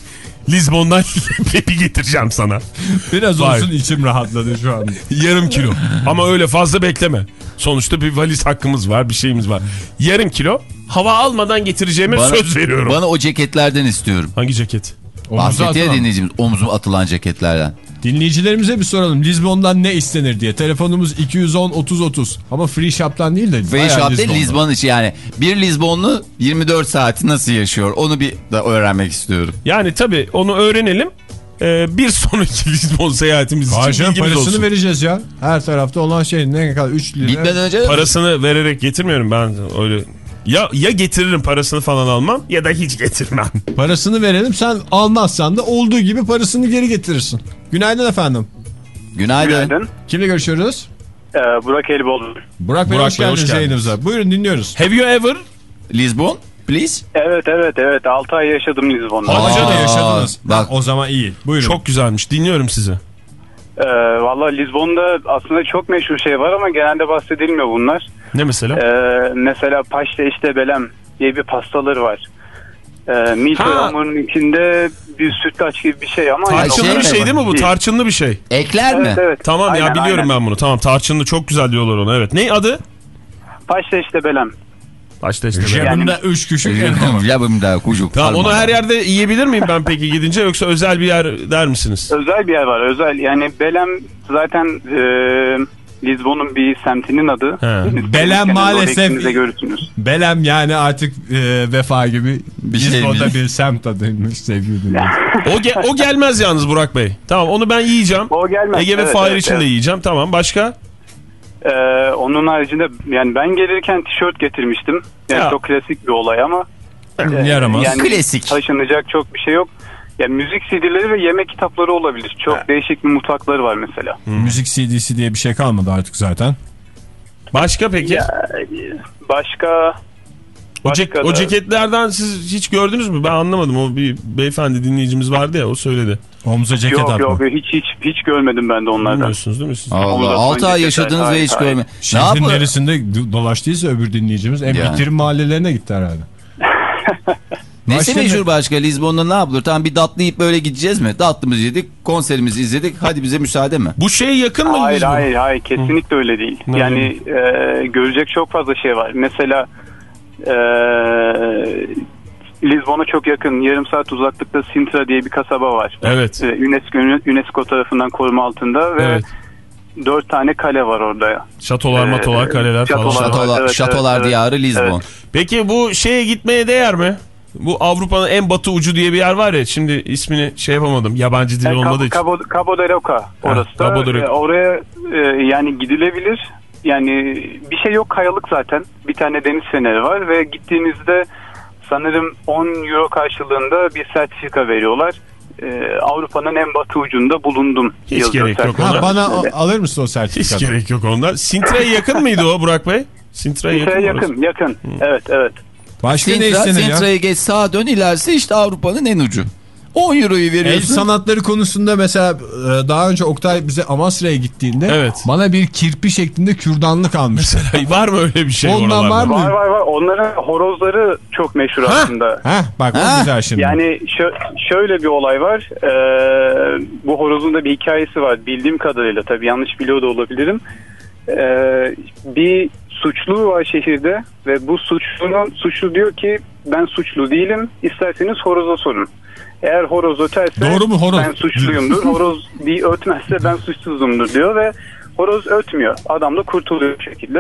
Lizbon'dan leblebi getireceğim sana. Biraz Vay. olsun içim rahatladı şu an. Yarım kilo. Ama öyle fazla bekleme. Sonuçta bir valiz hakkımız var, bir şeyimiz var. Yarım kilo hava almadan getireceğime Bana- söz veriyorum. Bana o ceketlerden istiyorum. Hangi ceket? Omuza Bahsetti ya atılan. dinleyicimiz omzuma atılan ceketlerden. Dinleyicilerimize bir soralım. Lizbon'dan ne istenir diye. Telefonumuz iki yüz on otuz otuz. Ama Free Shop'tan değil de. Free bayağı Shop değil, Lizbon'dan. Lizbon içi yani. Bir Lizbonlu yirmi dört saati nasıl yaşıyor? Onu bir de öğrenmek istiyorum. Yani tabii onu öğrenelim. Ee, bir sonraki Lizbon seyahatimiz için Ayşen bilgimiz parasını olsun. vereceğiz ya. Her tarafta olan şey ne kadar üç lira. Gitmeden önce Parasını vererek getirmiyorum ben öyle. Ya ya getiririm parasını falan almam ya da hiç getirmem. Parasını verelim, sen almazsan da olduğu gibi parasını geri getirirsin. Günaydın efendim. günaydın. Günaydın. Kimle görüşüyoruz? Ee, Burak Elbol. Burak Bey, Burak hoş Bey, hoş geldiniz geldiniz. yayınımıza. Buyurun, dinliyoruz. Have you ever? Lizbon, please. Evet evet evet altı ay yaşadım Lizbon'da. Hadi canım, Aa, yaşadınız. bak. O zaman iyi. Buyurun. Çok güzelmiş, dinliyorum sizi. Ee, Valla Lizbon'da aslında çok meşhur şey var ama genelde bahsedilmiyor bunlar. Ne mesela? Ee, mesela paşta işte belem diye bir pastaları var. Ee, milföy Ha. hamurunun içinde bir sütlaç gibi bir şey ama... Tarçınlı şey bir mi? şey değil mi bu? Tarçınlı bir şey. Ekler mi? Evet evet. Tamam ya, Aynen, biliyorum aynen. ben bunu. Tamam, tarçınlı çok güzel diyorlar ona. Evet. Ne adı? Paşta işte belem. Başta işte. Cebimde Yani- üç küçük elma var. Yapımda kucuk. Tamam, onu Alman. her yerde yiyebilir miyim ben peki gidince, yoksa özel bir yer der misiniz? Özel bir yer var özel. Yani Belem zaten e, Lizbon'un bir semtinin adı. He. Deniz Belem kenarında maalesef- orada ikiniz de görürsünüz. Belem yani artık e, Vefa gibi Bir şey Lizbon'da mi? bir semt adıymış sevgili dinleyiciler. O, ge- o gelmez yalnız Burak Bey. Tamam, onu ben yiyeceğim. O gelmez. Ege ve Evet, Fahir evet, için evet. de yiyeceğim. Tamam, başka? Ee, onun haricinde yani ben gelirken tişört getirmiştim. Yani Ya. çok klasik bir olay ama. e, Yaramaz. Yani Klasik. taşınacak çok bir şey yok. Ya müzik C D'leri ve yemek kitapları olabilir. Çok değişik bir mutfakları var mesela. Müzik C D'si diye bir şey kalmadı artık zaten. Başka peki? Ya, başka o, cek- başka o da- ceketlerden siz hiç gördünüz mü? Ben anlamadım. O bir beyefendi dinleyicimiz vardı ya, o söyledi. Omuza ceket yok atma. yok hiç hiç hiç görmedim ben de onlardan. Bilmiyorsunuz değil mi siz? Allah, Ondan altı sonra ay ceketler- yaşadınız ve Hayır, hiç hayır. görme. Ne Şehrin yapın? neresinde do- dolaştıysa öbür dinleyicimiz en Yani. bitirim mahallelerine gitti herhalde. Nesi Başka meşhur ne? başka? Lizbon'da ne yapılır? Tamam, bir tatlı yiyip böyle gideceğiz mi? Tatlımızı yedik, konserimizi izledik. Hadi bize müsaade mi? Bu şeye yakın mı? Hayır Lizbon? hayır hayır kesinlikle öyle değil. Ne Yani e, görecek çok fazla şey var. Mesela e, Lizbon'a çok yakın yarım saat uzaklıkta Sintra diye bir kasaba var. Evet. E, UNESCO, UNESCO tarafından koruma altında ve Evet. dört tane kale var orada ya. Şatolar, Ee, matolar, kaleler falan. şatolar. Şatolar, Evet, şatolar evet, diyarı Lizbon. evet. Peki bu şeye gitmeye değer mi? Bu Avrupa'nın en batı ucu diye bir yer var ya, şimdi ismini şey yapamadım, yabancı dil Yani olmadığı Cabo, için. Cabo, Cabo de Roca orası da. Cabo de Roca. E, oraya e, yani gidilebilir. Yani bir şey yok, kayalık zaten. Bir tane deniz feneri var ve gittiğinizde sanırım on euro karşılığında bir sertifika veriyorlar. E, Avrupa'nın en batı ucunda bulundum. Hiç yazıyor gerek yok sertifika. Ha, bana Öyle. a- alır mısın o Hiç sertifikatı? gerek yok ondan. Sintra'ya yakın mıydı o Burak Bey? Sintra'ya yakın Sintra'ya mı orası? yakın, yakın. Evet, evet. Başka ne Sintra, istenir ya? Sintra'ya geç, sağa dön, ilerisi işte Avrupa'nın en ucu. on euroyu El veriyorsun. sanatları konusunda mesela e, daha önce Oktay bize Amasra'ya gittiğinde Evet. bana bir kirpi şeklinde kürdanlık almıştı. Var mı öyle bir şey Ondan oralarda? var mı? Var var var. Onların horozları çok meşhur aslında. Heh, bak o Ha? güzel şimdi. Yani şö- şöyle bir olay var. Ee, bu horozun da bir hikayesi var. Bildiğim kadarıyla, tabii yanlış biliyor da olabilirim. Ee, bir suçlu var şehirde ve bu suçlunun suçlu diyor ki ben suçlu değilim. İsterseniz horoza sorun. Eğer horoz öterse Doğru mu horoz? ben suçluyumdur. Horoz bir ötmezse ben suçsuzumdur diyor ve horoz ötmüyor. Adam da kurtuluyor bu şekilde.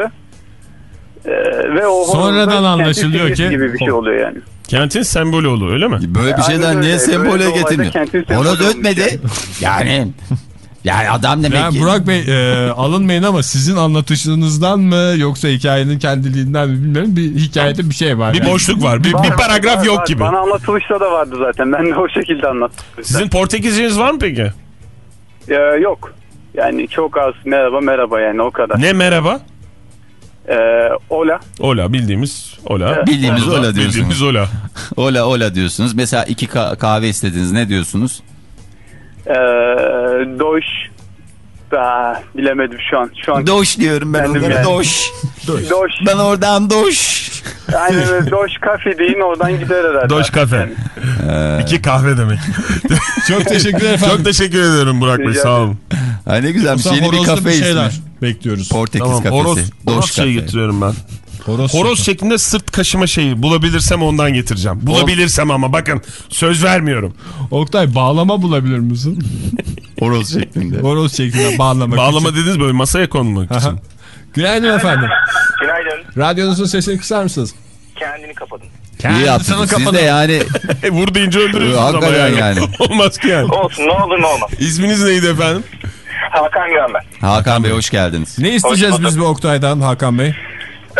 Ee, ve o Sonradan horozda anlaşılıyor kendi ki- gibi bir şey oluyor yani. Kentin sembolü oluyor öyle mi? Böyle bir şeyden Aynen niye öyle. sembole Böyle bir olayda getirmiyor? kentin sembolü Horoz olmuş ötmedi. Yani yani adam demek Yani ki. Burak Bey e, alınmayın ama sizin anlatışınızdan mı yoksa hikayenin kendiliğinden mi bilmiyorum, bir hikayede bir şey var. Bir yani. boşluk var. Bir, Var, bir var, paragraf var, yok var. gibi. Bana anlatılışta da vardı zaten. Ben de o şekilde anlattım. Sizin Portekizceniz var mı peki? Ee, yok. Yani çok az merhaba merhaba yani o kadar. Ne merhaba? Ee, ola. Ola, bildiğimiz ola. Bildiğimiz Onu da ola diyorsunuz. Bildiğimiz ola. Ola ola diyorsunuz. Mesela iki ka- kahve istediniz, ne diyorsunuz? Ee, doş. Aa, bilemedim şu an. Şu an. Doş diyorum ben Kendim onlara. yani. Doş. Doş. Ben oradan doş. Aynen öyle. Doş kafe deyin, oradan gider herhalde. Doş kafe. Ee... İki kahve demek. Çok teşekkürler efendim. Çok teşekkür ederim Burak Bey, sağ olun. Ha, ne güzelmiş. Yeni bir kafe bir şeyler ismi. bekliyoruz. Portekiz Tamam, kafesi. horoz, Doş horoz şeyi kafe. getiriyorum ben. Horoz, horoz şeklinde sırt kaşıma şeyi bulabilirsem ondan getireceğim. Bulabilirsem ama bakın söz vermiyorum. Oktay, bağlama bulabilir misin? Horoz şeklinde. Horoz şeklinde bağlamak Bağlama için. dediniz böyle masaya konmak için. Günaydın efendim. Günaydın. Radyonuzun sesini kısar mısınız? Kendini kapatın. İyi yaptınız. Siz de yani. Vur deyince öldürüyorsunuz ama Hakikaten yani. yani. Olmaz ki yani. Olsun, ne olur ne olmaz. İsminiz neydi efendim? Hakan Güven ben. Hakan Bey hoş geldiniz. Ne isteyeceğiz biz bu Oktay'dan Hakan Bey? Ee,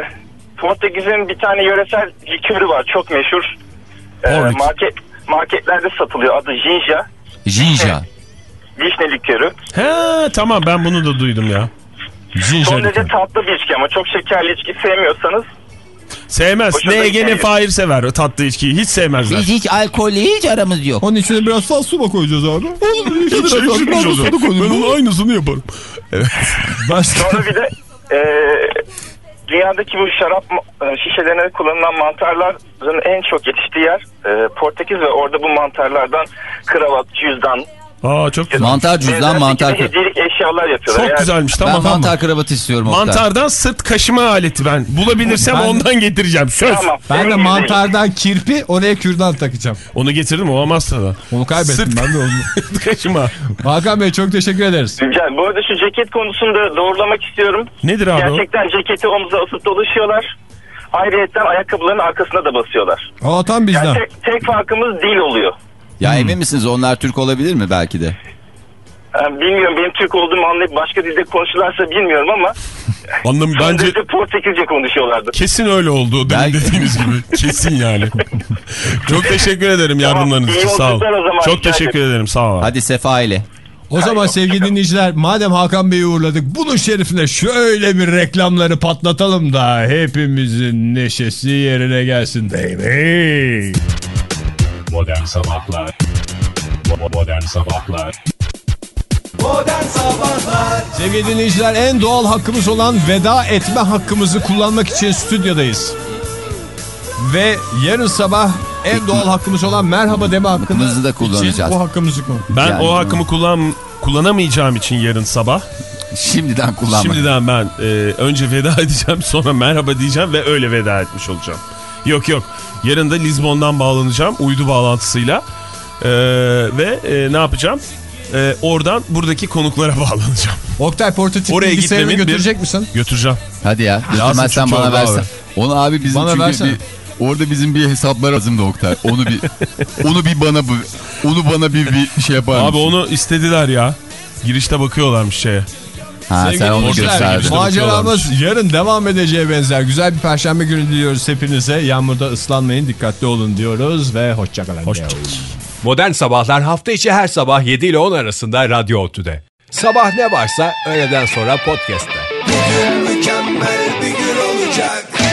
Portekiz'in bir tane yöresel likörü var, çok meşhur. Ee, market marketlerde satılıyor, adı Jinja. Jinja. Vişne likörü. He tamam, ben bunu da duydum ya. Son derece tatlı bir içki ama çok şekerli içki sevmiyorsanız. Sevmez. Hoşuna Ne Ege ne gidiyor. Fahir sever o tatlı içkiyi. Hiç sevmezler. Biz hiç alkolle hiç aramız yok. Onun içine biraz sal su mu koyacağız abi? Hiç şaşırmış olur. Ben onun aynısını yaparım. Evet. Sonra bir de e, dünyadaki bu şarap e, şişelerine kullanılan mantarların en çok yetiştiği yer e, Portekiz ve orada bu mantarlardan kravat, cüzdan. Aa çok güzel. Mantar cüzdan, mantar kravat. Hediyelik eşyalar yapıyorlar. Çok yani, güzelmiş, tamam. Ben tamam. mantar kravat istiyorum. Mantardan sırt kaşıma aleti ben. Bulabilirsem Ben- ondan getireceğim. Söz. Tamam. Ben de Benim mantardan kirpi, oraya kürdan takacağım. Onu getirdim, o Amasya'da. Onu kaybettim Sırt- ben de onu. Sırt kaşıma. Hakan Bey çok teşekkür ederiz. Rica ederim. Bu arada şu ceket konusunda doğrulamak istiyorum. Nedir abi o? Gerçekten ceketi omuza asıp dolaşıyorlar. Ayrıyeten ayakkabıların arkasına da basıyorlar. Aa, tam bizden. Yani tek, tek farkımız dil oluyor. Ya emin misiniz onlar Türk olabilir mi belki de? Yani bilmiyorum, benim Türk olduğumu anlayıp başka dilde konuşurlarsa bilmiyorum ama Anlam son bence derece Portekizce konuşuyorlardı. kesin öyle oldu demin Belki- dediğiniz gibi. Kesin yani. Çok teşekkür ederim yardımlarınız iyi için. Sağ olun. yolculuklar o zaman. Çok Rica teşekkür ederim. ederim. Sağ olun. Hadi Sefa ile. O zaman sevgili dinleyiciler, madem Hakan Bey'i uğurladık, bunun şerefine şöyle bir reklamları patlatalım da hepimizin neşesi yerine gelsin baby. Modern Sabahlar Modern Sabahlar Modern Sabahlar Sevgili dinleyiciler, en doğal hakkımız olan veda etme hakkımızı kullanmak için stüdyodayız. Ve yarın sabah en doğal hakkımız olan merhaba deme hakkını Hakkımızı da kullanacağız. için bu hakkımızı kullan. Ben Yani- o hakkımı kullan kullanamayacağım için yarın sabah Şimdiden kullanmak. şimdiden ben e, önce veda edeceğim, sonra merhaba diyeceğim ve öyle veda etmiş olacağım. Yok yok. Yarın da Lizbon'dan bağlanacağım uydu bağlantısıyla. E, ve e, ne yapacağım? E, oradan buradaki konuklara bağlanacağım. Oktay, portatif Oraya bilgisayarını gitmemin bir- götürecek misin? Götüreceğim. Hadi ya. Lazım Götürmezsen çünkü bana orada versen. abi. Onu abi bizim Bana çünkü versene. bir, orada bizim bir hesaplar lazımdı Oktay. Onu bir onu bir bana onu bana bir, bir şey yapar mısın? Abi onu istediler ya. Girişte bakıyorlarmış şeye. Ha, Sevgili sen onu dinleyiciler, gösterdin. maceramız yarın devam edeceğe benzer. Güzel bir perşembe günü diliyoruz hepinize. Yağmurda ıslanmayın, dikkatli olun diyoruz ve hoşçakalın. Hoşçakalın. Modern Sabahlar hafta içi her sabah yedi ile on arasında Radyo Otü'de. Sabah ne varsa öğleden sonra podcast'te. Bugün mükemmel bir gün olacak.